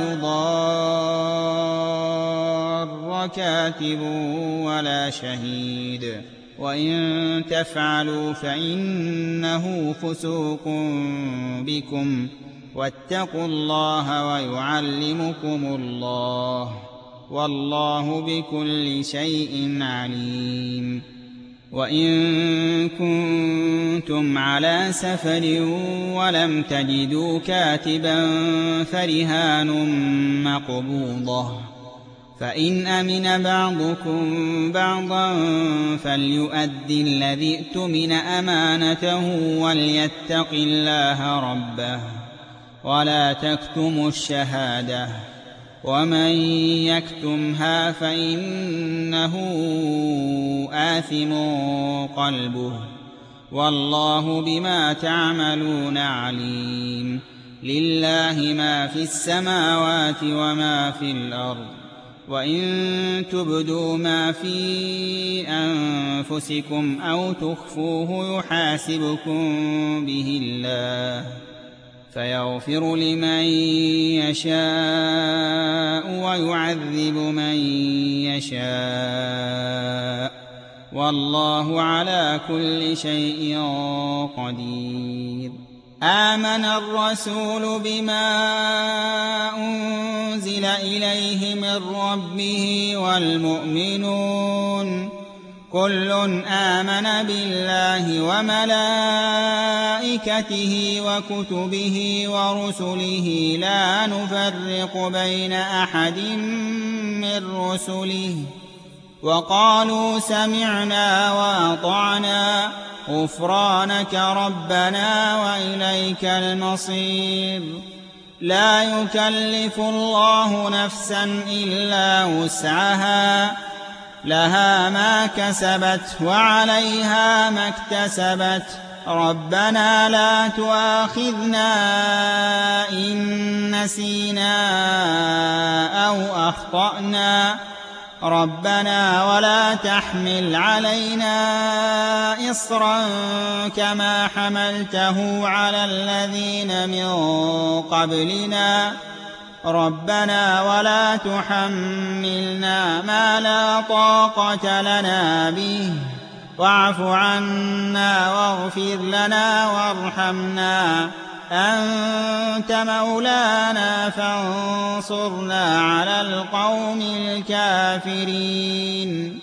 يضار كاتب ولا شهيد وإن تفعلوا فإنه فسوق بكم واتقوا الله ويعلمكم الله والله بكل شيء عليم وإن كنتم على سفر ولم تجدوا كاتبا فرهان مقبوضة، فإن أمن بعضكم بعضا فليؤد الذي اؤتمن أمانته وليتق الله ربه ولا تكتموا الشهادة، ومن يكتمها فإنه آثم قلبه، والله بما تعملون عليم. لله ما في السماوات وما في الأرض، وإن تبدوا ما في أنفسكم أو تخفوه يحاسبكم به الله فيغفر لمن يشاء ويعذب من يشاء، والله على كل شيء قدير. آمن الرسول بما أنزل إليه من ربه والمؤمنون كل آمن بالله وملائكته وكتبه ورسله لا نفرق بين أحد من رسله وقالوا سمعنا وأطعنا غفرانك ربنا وإليك المصير. لا يكلف الله نفسا إلا وسعها، لها ما كسبت وعليها ما اكتسبت. ربنا لا تؤاخذنا إن نسينا أو أخطأنا، ربنا ولا تحمل علينا إصرا كما حملته على الذين من قبلنا، ربنا ولا تحملنا ما لا طاقة لنا به، واعف عنا واغفر لنا وارحمنا، أنت مولانا فانصرنا على القوم الكافرين.